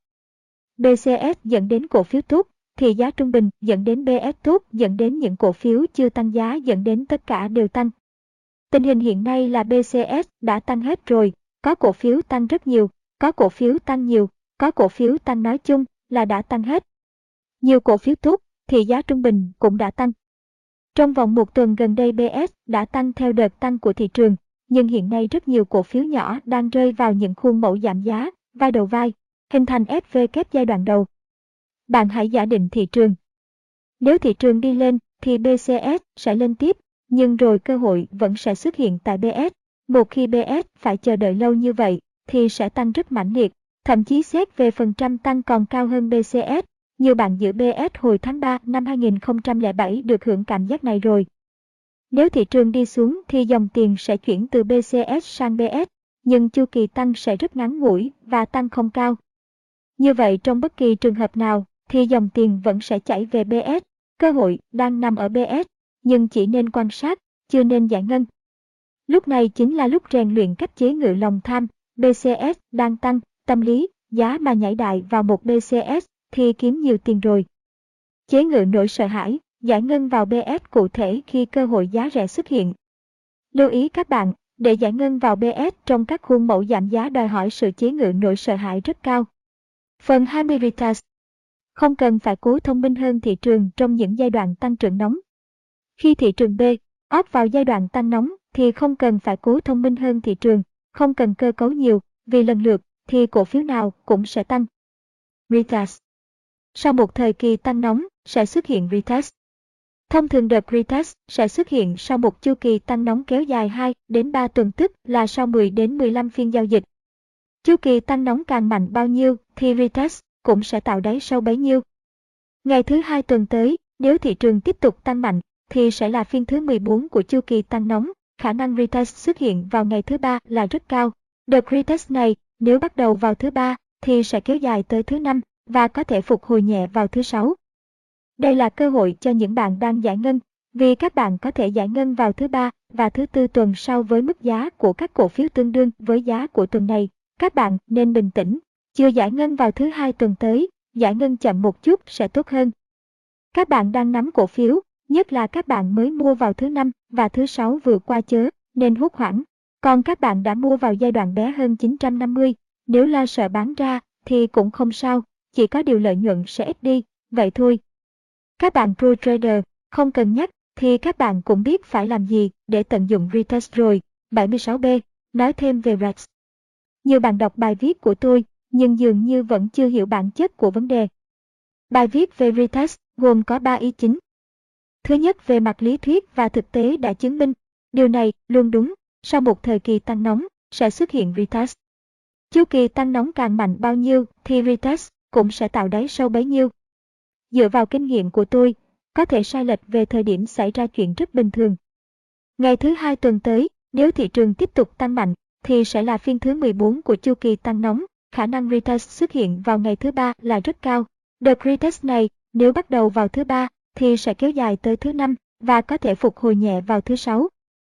S1: bê xê ét dẫn đến cổ phiếu tốt, thì giá trung bình dẫn đến bê ét tốt, dẫn đến những cổ phiếu chưa tăng giá, dẫn đến tất cả đều tăng. Tình hình hiện nay là bê xê ét đã tăng hết rồi, có cổ phiếu tăng rất nhiều, có cổ phiếu tăng nhiều, có cổ phiếu tăng, nói chung là đã tăng hết. Nhiều cổ phiếu tốt thì giá trung bình cũng đã tăng. Trong vòng một tuần gần đây bê ét đã tăng theo đợt tăng của thị trường, nhưng hiện nay rất nhiều cổ phiếu nhỏ đang rơi vào những khuôn mẫu giảm giá, vai đầu vai, hình thành ép vê kép giai đoạn đầu. Bạn hãy giả định thị trường. Nếu thị trường đi lên thì bê xê ét sẽ lên tiếp, nhưng rồi cơ hội vẫn sẽ xuất hiện tại bê ét. Một khi bê ét phải chờ đợi lâu như vậy thì sẽ tăng rất mãnh liệt, thậm chí xét về phần trăm tăng còn cao hơn bê xê ét. Nhiều bạn giữ bê ét hồi tháng ba năm hai nghìn không trăm lẻ bảy được hưởng cảm giác này rồi. Nếu thị trường đi xuống thì dòng tiền sẽ chuyển từ bê xê ét sang bê ét, nhưng chu kỳ tăng sẽ rất ngắn ngủi và tăng không cao. Như vậy trong bất kỳ trường hợp nào thì dòng tiền vẫn sẽ chảy về bê ét, cơ hội đang nằm ở bê ét, nhưng chỉ nên quan sát, chưa nên giải ngân. Lúc này chính là lúc rèn luyện cách chế ngự lòng tham. bê xê ét đang tăng, tâm lý, giá mà nhảy đại vào một bê xê ét thì kiếm nhiều tiền rồi. Chế ngự nỗi sợ hãi, giải ngân vào bê ét cụ thể khi cơ hội giá rẻ xuất hiện. Lưu ý các bạn, để giải ngân vào bê ét trong các khuôn mẫu giảm giá đòi hỏi sự chế ngự nỗi sợ hãi rất cao. Phần hai mươi Retest. Không cần phải cố thông minh hơn thị trường trong những giai đoạn tăng trưởng nóng. Khi thị trường B áp vào giai đoạn tăng nóng thì không cần phải cố thông minh hơn thị trường, không cần cơ cấu nhiều, vì lần lượt thì cổ phiếu nào cũng sẽ tăng. Retest. Sau một thời kỳ tăng nóng, sẽ xuất hiện retest. Thông thường đợt retest sẽ xuất hiện sau một chu kỳ tăng nóng kéo dài hai đến ba tuần, tức là sau mười đến mười lăm phiên giao dịch. Chu kỳ tăng nóng càng mạnh bao nhiêu thì retest cũng sẽ tạo đáy sâu bấy nhiêu. Ngày thứ hai tuần tới, nếu thị trường tiếp tục tăng mạnh, thì sẽ là phiên thứ mười bốn của chu kỳ tăng nóng, khả năng retest xuất hiện vào ngày thứ ba là rất cao. Đợt retest này, nếu bắt đầu vào thứ ba, thì sẽ kéo dài tới thứ năm, và có thể phục hồi nhẹ vào thứ sáu. Đây là cơ hội cho những bạn đang giải ngân, vì các bạn có thể giải ngân vào thứ ba và thứ tư tuần sau với mức giá của các cổ phiếu tương đương với giá của tuần này. Các bạn nên bình tĩnh, chưa giải ngân vào thứ hai tuần tới, giải ngân chậm một chút sẽ tốt hơn. Các bạn đang nắm cổ phiếu, nhất là các bạn mới mua vào thứ năm và thứ sáu vừa qua chớ nên hốt hoảng. Còn các bạn đã mua vào giai đoạn bé hơn chín trăm năm mươi, nếu lo sợ bán ra thì cũng không sao, chỉ có điều lợi nhuận sẽ ít đi, vậy thôi. Các bạn pro trader, không cần nhắc, thì các bạn cũng biết phải làm gì để tận dụng retest rồi. bảy mươi sáu B, nói thêm về Rex. Nhiều bạn đọc bài viết của tôi, nhưng dường như vẫn chưa hiểu bản chất của vấn đề. Bài viết về retest gồm có ba ý chính. Thứ nhất, về mặt lý thuyết và thực tế đã chứng minh, điều này luôn đúng, sau một thời kỳ tăng nóng, sẽ xuất hiện retest. Chu kỳ tăng nóng càng mạnh bao nhiêu thì retest cũng sẽ tạo đáy sâu bấy nhiêu. Dựa vào kinh nghiệm của tôi, có thể sai lệch về thời điểm xảy ra chuyện rất bình thường. Ngày thứ hai tuần tới, nếu thị trường tiếp tục tăng mạnh, thì sẽ là phiên thứ mười bốn của chu kỳ tăng nóng, khả năng retest xuất hiện vào ngày thứ ba là rất cao. Đợt retest này, nếu bắt đầu vào thứ ba, thì sẽ kéo dài tới thứ năm, và có thể phục hồi nhẹ vào thứ sáu.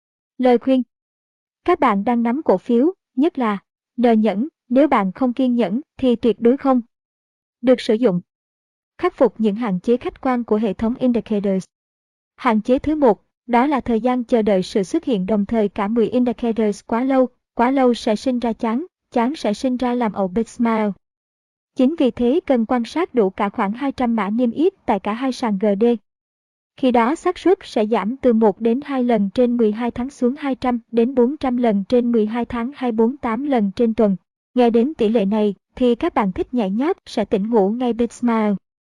S1: Lời khuyên. Các bạn đang nắm cổ phiếu, nhất là N nhẫn, nếu bạn không kiên nhẫn thì tuyệt đối không được sử dụng. Khắc phục những hạn chế khách quan của hệ thống indicators. Hạn chế thứ một, đó là thời gian chờ đợi sự xuất hiện đồng thời cả mười indicators quá lâu, quá lâu sẽ sinh ra chán, chán sẽ sinh ra làm ẩu big smile. Chính vì thế cần quan sát đủ cả khoảng hai trăm mã niêm yết tại cả hai sàn giê đê. Khi đó xác suất sẽ giảm từ một đến hai lần trên mười hai tháng xuống hai trăm đến bốn trăm lần trên mười hai tháng hay bốn mươi tám lần trên tuần. Nghe đến tỷ lệ này thì các bạn thích nhảy nhót sẽ tỉnh ngủ ngay Big Smile.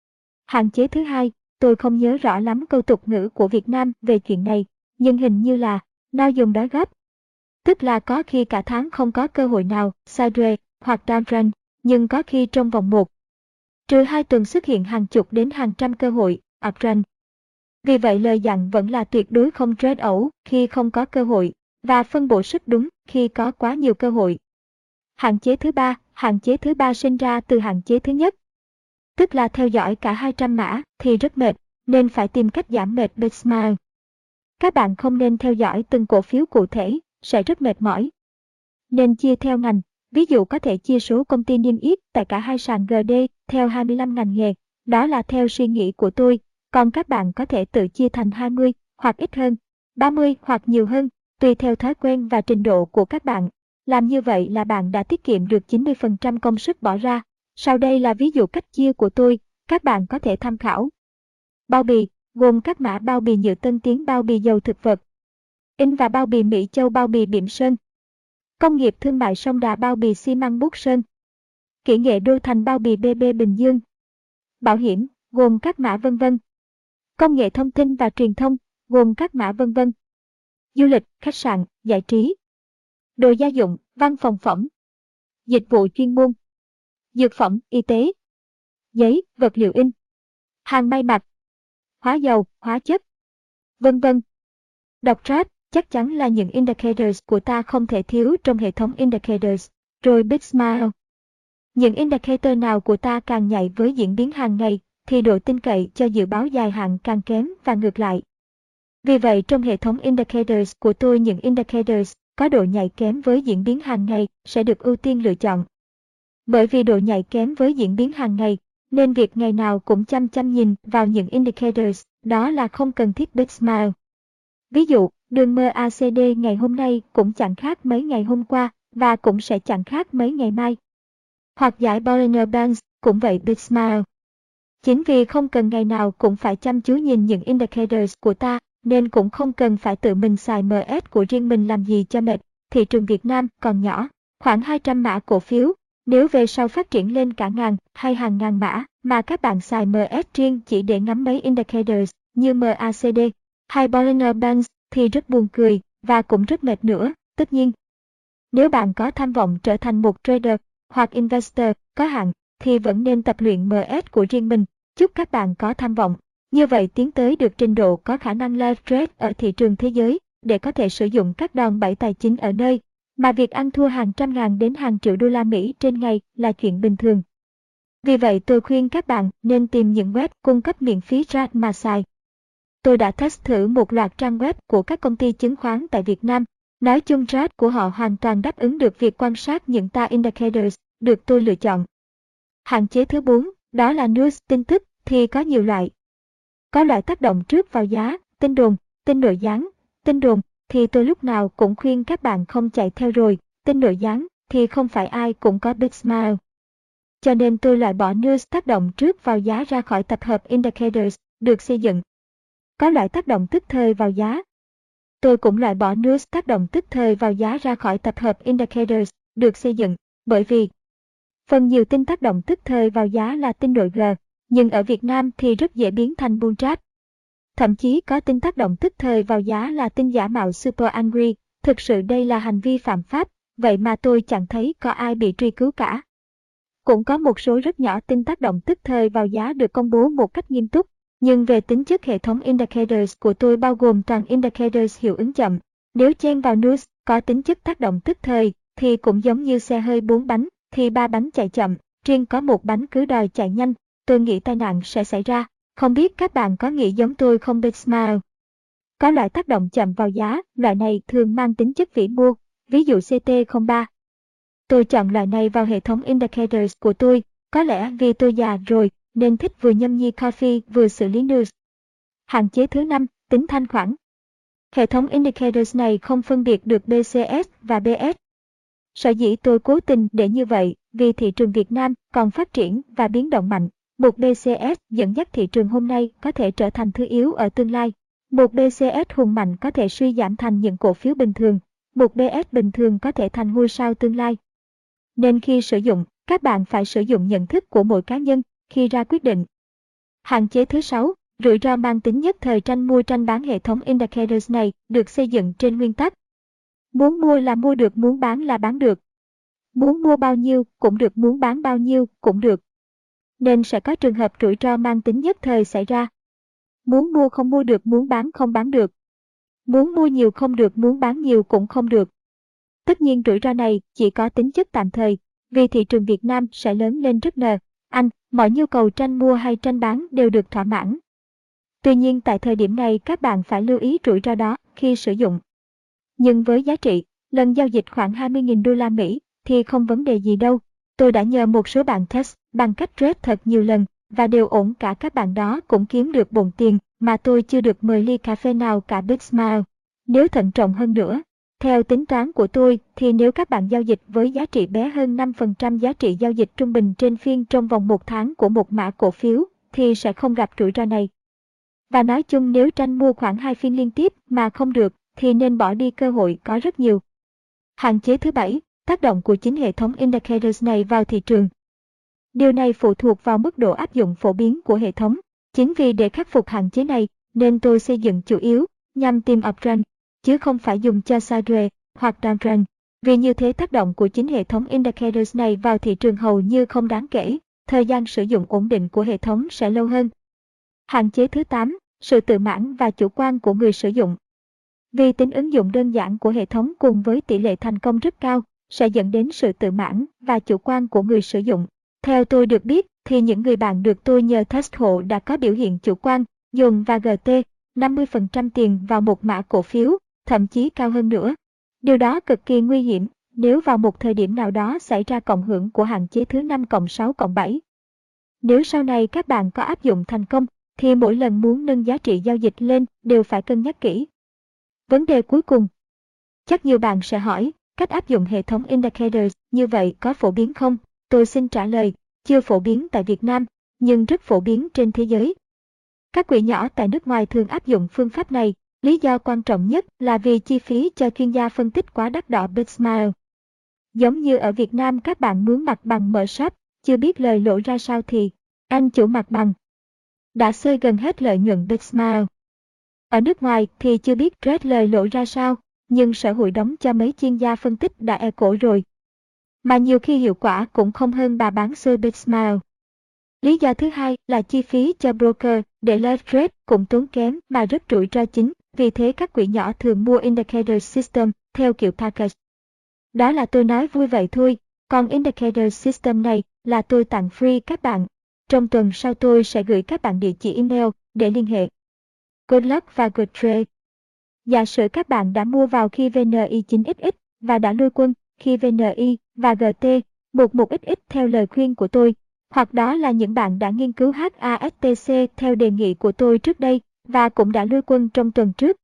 S1: Hạn chế thứ hai, tôi không nhớ rõ lắm câu tục ngữ của Việt Nam về chuyện này, nhưng hình như là no dùng đói gấp. Tức là có khi cả tháng không có cơ hội nào, sideways hoặc downtrend, nhưng có khi trong vòng một trừ hai tuần xuất hiện hàng chục đến hàng trăm cơ hội, uptrend. Vì vậy lời dặn vẫn là tuyệt đối không trade ẩu khi không có cơ hội, và phân bổ sức đúng khi có quá nhiều cơ hội. Hạn chế thứ ba, hạn chế thứ ba sinh ra từ hạn chế thứ nhất. Tức là theo dõi cả hai trăm mã thì rất mệt, nên phải tìm cách giảm mệt Big Smile. Các bạn không nên theo dõi từng cổ phiếu cụ thể, sẽ rất mệt mỏi. Nên chia theo ngành, ví dụ có thể chia số công ty niêm yết tại cả hai sàn giê đê theo hai mươi lăm ngành nghề, đó là theo suy nghĩ của tôi, còn các bạn có thể tự chia thành hai mươi, hoặc ít hơn, ba mươi hoặc nhiều hơn, tùy theo thói quen và trình độ của các bạn. Làm như vậy là bạn đã tiết kiệm được chín mươi phần trăm công sức bỏ ra. Sau đây là ví dụ cách chia của tôi, các bạn có thể tham khảo. Bao bì, gồm các mã bao bì Nhựa Tân Tiến, bao bì dầu thực vật, in và bao bì Mỹ Châu, bao bì Bỉm Sơn, Công nghiệp Thương mại Sông Đà, bao bì xi măng Bút Sơn, Kỹ nghệ Đô Thành, bao bì bê bê Bình Dương, bảo hiểm, gồm các mã vân vân, công nghệ thông tin và truyền thông, gồm các mã vân vân, du lịch, khách sạn, giải trí, đồ gia dụng, văn phòng phẩm, dịch vụ chuyên môn, dược phẩm, y tế, giấy, vật liệu in, hàng may mặc, hóa dầu, hóa chất, vân vân. Đọc chart, chắc chắn là những indicators của ta không thể thiếu trong hệ thống indicators, rồi Big Smile. Những indicator nào của ta càng nhạy với diễn biến hàng ngày, thì độ tin cậy cho dự báo dài hạn càng kém và ngược lại. Vì vậy trong hệ thống indicators của tôi, những indicators có độ nhạy kém với diễn biến hàng ngày sẽ được ưu tiên lựa chọn. Bởi vì độ nhạy kém với diễn biến hàng ngày, nên việc ngày nào cũng chăm chăm nhìn vào những indicators, đó là không cần thiết Big Smile. Ví dụ, đường em a xê đê ngày hôm nay cũng chẳng khác mấy ngày hôm qua, và cũng sẽ chẳng khác mấy ngày mai. Hoặc giải Bollinger Bands cũng vậy Big Smile. Chính vì không cần ngày nào cũng phải chăm chú nhìn những indicators của ta, nên cũng không cần phải tự mình xài em ét của riêng mình làm gì cho mệt. Thị trường Việt Nam còn nhỏ, khoảng hai trăm mã cổ phiếu, nếu về sau phát triển lên cả ngàn hay hàng ngàn mã mà các bạn xài em ét riêng chỉ để ngắm mấy indicators như em a xê đê hay Bollinger Bands thì rất buồn cười và cũng rất mệt nữa. Tất nhiên, nếu bạn có tham vọng trở thành một trader hoặc investor có hạn thì vẫn nên tập luyện em ét của riêng mình. Chúc các bạn có tham vọng như vậy tiến tới được trình độ có khả năng live trade ở thị trường thế giới để có thể sử dụng các đòn bẩy tài chính ở nơi mà việc ăn thua hàng trăm ngàn đến hàng triệu đô la Mỹ trên ngày là chuyện bình thường. Vì vậy tôi khuyên các bạn nên tìm những web cung cấp miễn phí chart mà xài. Tôi đã test thử một loạt trang web của các công ty chứng khoán tại Việt Nam. Nói chung chart của họ hoàn toàn đáp ứng được việc quan sát những tar indicators được tôi lựa chọn. Hạn chế thứ bốn, đó là news, tin tức thì có nhiều loại. Có loại tác động trước vào giá, tin đồn, tin nội gián. Tin đồn thì tôi lúc nào cũng khuyên các bạn không chạy theo rồi, tin nội gián thì không phải ai cũng có Big Smile. Cho nên tôi loại bỏ news tác động trước vào giá ra khỏi tập hợp indicators được xây dựng. Có loại tác động tức thời vào giá. Tôi cũng loại bỏ news tác động tức thời vào giá ra khỏi tập hợp indicators được xây dựng, bởi vì phần nhiều tin tác động tức thời vào giá là tin nội G, nhưng ở Việt Nam thì rất dễ biến thành bull trap. Thậm chí có tin tác động tức thời vào giá là tin giả mạo super angry, thực sự đây là hành vi phạm pháp, vậy mà tôi chẳng thấy có ai bị truy cứu cả. Cũng có một số rất nhỏ tin tác động tức thời vào giá được công bố một cách nghiêm túc, nhưng về tính chất hệ thống indicators của tôi bao gồm toàn indicators hiệu ứng chậm. Nếu chen vào news có tính chất tác động tức thời, thì cũng giống như xe hơi bốn bánh, thì ba bánh chạy chậm, riêng có một bánh cứ đòi chạy nhanh, tôi nghĩ tai nạn sẽ xảy ra. Không biết các bạn có nghĩ giống tôi không Big Smile? Có loại tác động chậm vào giá, loại này thường mang tính chất vĩ mô, ví dụ xê tê không ba. Tôi chọn loại này vào hệ thống indicators của tôi, có lẽ vì tôi già rồi, nên thích vừa nhâm nhi coffee vừa xử lý news. Hạn chế thứ năm, tính thanh khoản. Hệ thống indicators này không phân biệt được bê xê ét và bê ét. Sở dĩ tôi cố tình để như vậy vì thị trường Việt Nam còn phát triển và biến động mạnh, Một bê xê ét dẫn dắt thị trường hôm nay có thể trở thành thứ yếu ở tương lai. Một bê xê ét hùng mạnh có thể suy giảm thành những cổ phiếu bình thường. Một bê ét bình thường có thể thành ngôi sao tương lai. Nên khi sử dụng, các bạn phải sử dụng nhận thức của mỗi cá nhân khi ra quyết định. Hạn chế thứ sáu, rủi ro mang tính nhất thời tranh mua tranh bán. Hệ thống indicators này được xây dựng trên nguyên tắc muốn mua là mua được, muốn bán là bán được. Muốn mua bao nhiêu cũng được, muốn bán bao nhiêu cũng được. Nên sẽ có trường hợp rủi ro mang tính nhất thời xảy ra. Muốn mua không mua được, muốn bán không bán được. Muốn mua nhiều không được, muốn bán nhiều cũng không được. Tất nhiên rủi ro này chỉ có tính chất tạm thời, vì thị trường Việt Nam sẽ lớn lên rất nờ. Anh, mọi nhu cầu tranh mua hay tranh bán đều được thỏa mãn. Tuy nhiên tại thời điểm này các bạn phải lưu ý rủi ro đó khi sử dụng. Nhưng với giá trị, lần giao dịch khoảng hai mươi nghìn đô la Mỹ thì không vấn đề gì đâu. Tôi đã nhờ một số bạn test bằng cách trade thật nhiều lần và đều ổn cả, các bạn đó cũng kiếm được bộn tiền mà tôi chưa được mời ly cà phê nào cả. Big Smile. Nếu thận trọng hơn nữa, theo tính toán của tôi thì nếu các bạn giao dịch với giá trị bé hơn năm phần trăm giá trị giao dịch trung bình trên phiên trong vòng một tháng của một mã cổ phiếu thì sẽ không gặp rủi ro này. Và nói chung nếu tranh mua khoảng hai phiên liên tiếp mà không được thì nên bỏ đi, cơ hội có rất nhiều. Hạn chế thứ bảy, tác động của chính hệ thống indicators này vào thị trường. Điều này phụ thuộc vào mức độ áp dụng phổ biến của hệ thống. Chính vì để khắc phục hạn chế này nên tôi xây dựng chủ yếu nhằm tìm uptrend, chứ không phải dùng cho sideways hoặc downtrend. Vì như thế tác động của chính hệ thống indicators này vào thị trường hầu như không đáng kể, thời gian sử dụng ổn định của hệ thống sẽ lâu hơn. Hạn chế thứ tám, sự tự mãn và chủ quan của người sử dụng. Vì tính ứng dụng đơn giản của hệ thống cùng với tỷ lệ thành công rất cao, sẽ dẫn đến sự tự mãn và chủ quan của người sử dụng. Theo tôi được biết thì những người bạn được tôi nhờ test hộ đã có biểu hiện chủ quan, dồn và giê tê năm mươi phần trăm tiền vào một mã cổ phiếu, thậm chí cao hơn nữa. Điều đó cực kỳ nguy hiểm nếu vào một thời điểm nào đó xảy ra cộng hưởng của hạn chế thứ năm cộng sáu cộng bảy. Nếu sau này các bạn có áp dụng thành công, thì mỗi lần muốn nâng giá trị giao dịch lên đều phải cân nhắc kỹ. Vấn đề cuối cùng. Chắc nhiều bạn sẽ hỏi, cách áp dụng hệ thống indicators như vậy có phổ biến không? Tôi xin trả lời, chưa phổ biến tại Việt Nam, nhưng rất phổ biến trên thế giới. Các quỹ nhỏ tại nước ngoài thường áp dụng phương pháp này, lý do quan trọng nhất là vì chi phí cho chuyên gia phân tích quá đắt đỏ. Big Smile. Giống như ở Việt Nam các bạn muốn mặt bằng mở shop, chưa biết lời lỗ ra sao thì anh chủ mặt bằng đã xơi gần hết lợi nhuận. Big Smile. Ở nước ngoài thì chưa biết trade lời lỗ ra sao, nhưng sở hữu đóng cho mấy chuyên gia phân tích đã e cổ rồi. Mà nhiều khi hiệu quả cũng không hơn bà bán xôi. Big Smile. Lý do thứ hai là chi phí cho broker để live trade cũng tốn kém mà rất rủi ro chính, vì thế các quỹ nhỏ thường mua indicator system theo kiểu package. Đó là tôi nói vui vậy thôi, còn indicator system này là tôi tặng free các bạn. Trong tuần sau tôi sẽ gửi các bạn địa chỉ email để liên hệ. Good luck và good trade. Giả sử các bạn đã mua vào khi vê en i chín x x và đã lui quân khi vê en i và giê tê mười một x x theo lời khuyên của tôi, hoặc đó là những bạn đã nghiên cứu hát a ét tê xê theo đề nghị của tôi trước đây và cũng đã lui quân trong tuần trước.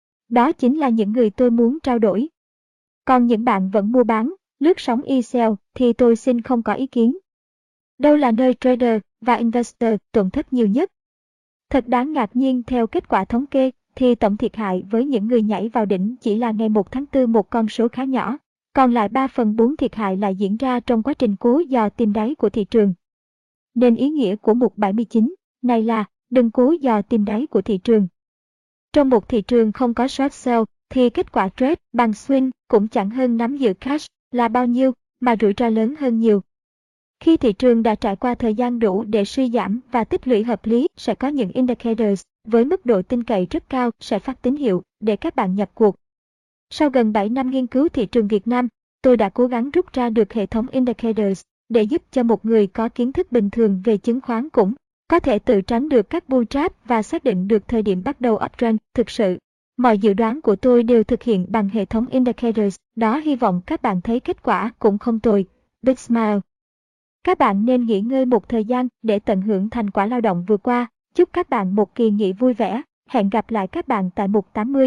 S1: Đó chính là những người tôi muốn trao đổi. Còn những bạn vẫn mua bán, lướt sóng e-sell thì tôi xin không có ý kiến. Đâu là nơi trader và investor tổn thất nhiều nhất? Thật đáng ngạc nhiên, theo kết quả thống kê thì tổng thiệt hại với những người nhảy vào đỉnh chỉ là ngày một tháng tư một con số khá nhỏ, còn lại ba phần bốn thiệt hại lại diễn ra trong quá trình cố dò tìm đáy của thị trường. Nên ý nghĩa của mục bảy mươi chín này là đừng cố dò tìm đáy của thị trường. Trong một thị trường không có short sell thì kết quả trade bằng swing cũng chẳng hơn nắm giữ cash là bao nhiêu, mà rủi ro lớn hơn nhiều. Khi thị trường đã trải qua thời gian đủ để suy giảm và tích lũy hợp lý, sẽ có những indicators với mức độ tin cậy rất cao sẽ phát tín hiệu để các bạn nhập cuộc. Sau gần bảy năm nghiên cứu thị trường Việt Nam, tôi đã cố gắng rút ra được hệ thống indicators để giúp cho một người có kiến thức bình thường về chứng khoán cũng có thể tự tránh được các bull trap và xác định được thời điểm bắt đầu uptrend thực sự. Mọi dự đoán của tôi đều thực hiện bằng hệ thống indicators, đó hy vọng các bạn thấy kết quả cũng không tồi. Big Smile. Các bạn nên nghỉ ngơi một thời gian để tận hưởng thành quả lao động vừa qua. Chúc các bạn một kỳ nghỉ vui vẻ. Hẹn gặp lại các bạn tại mục tám mươi.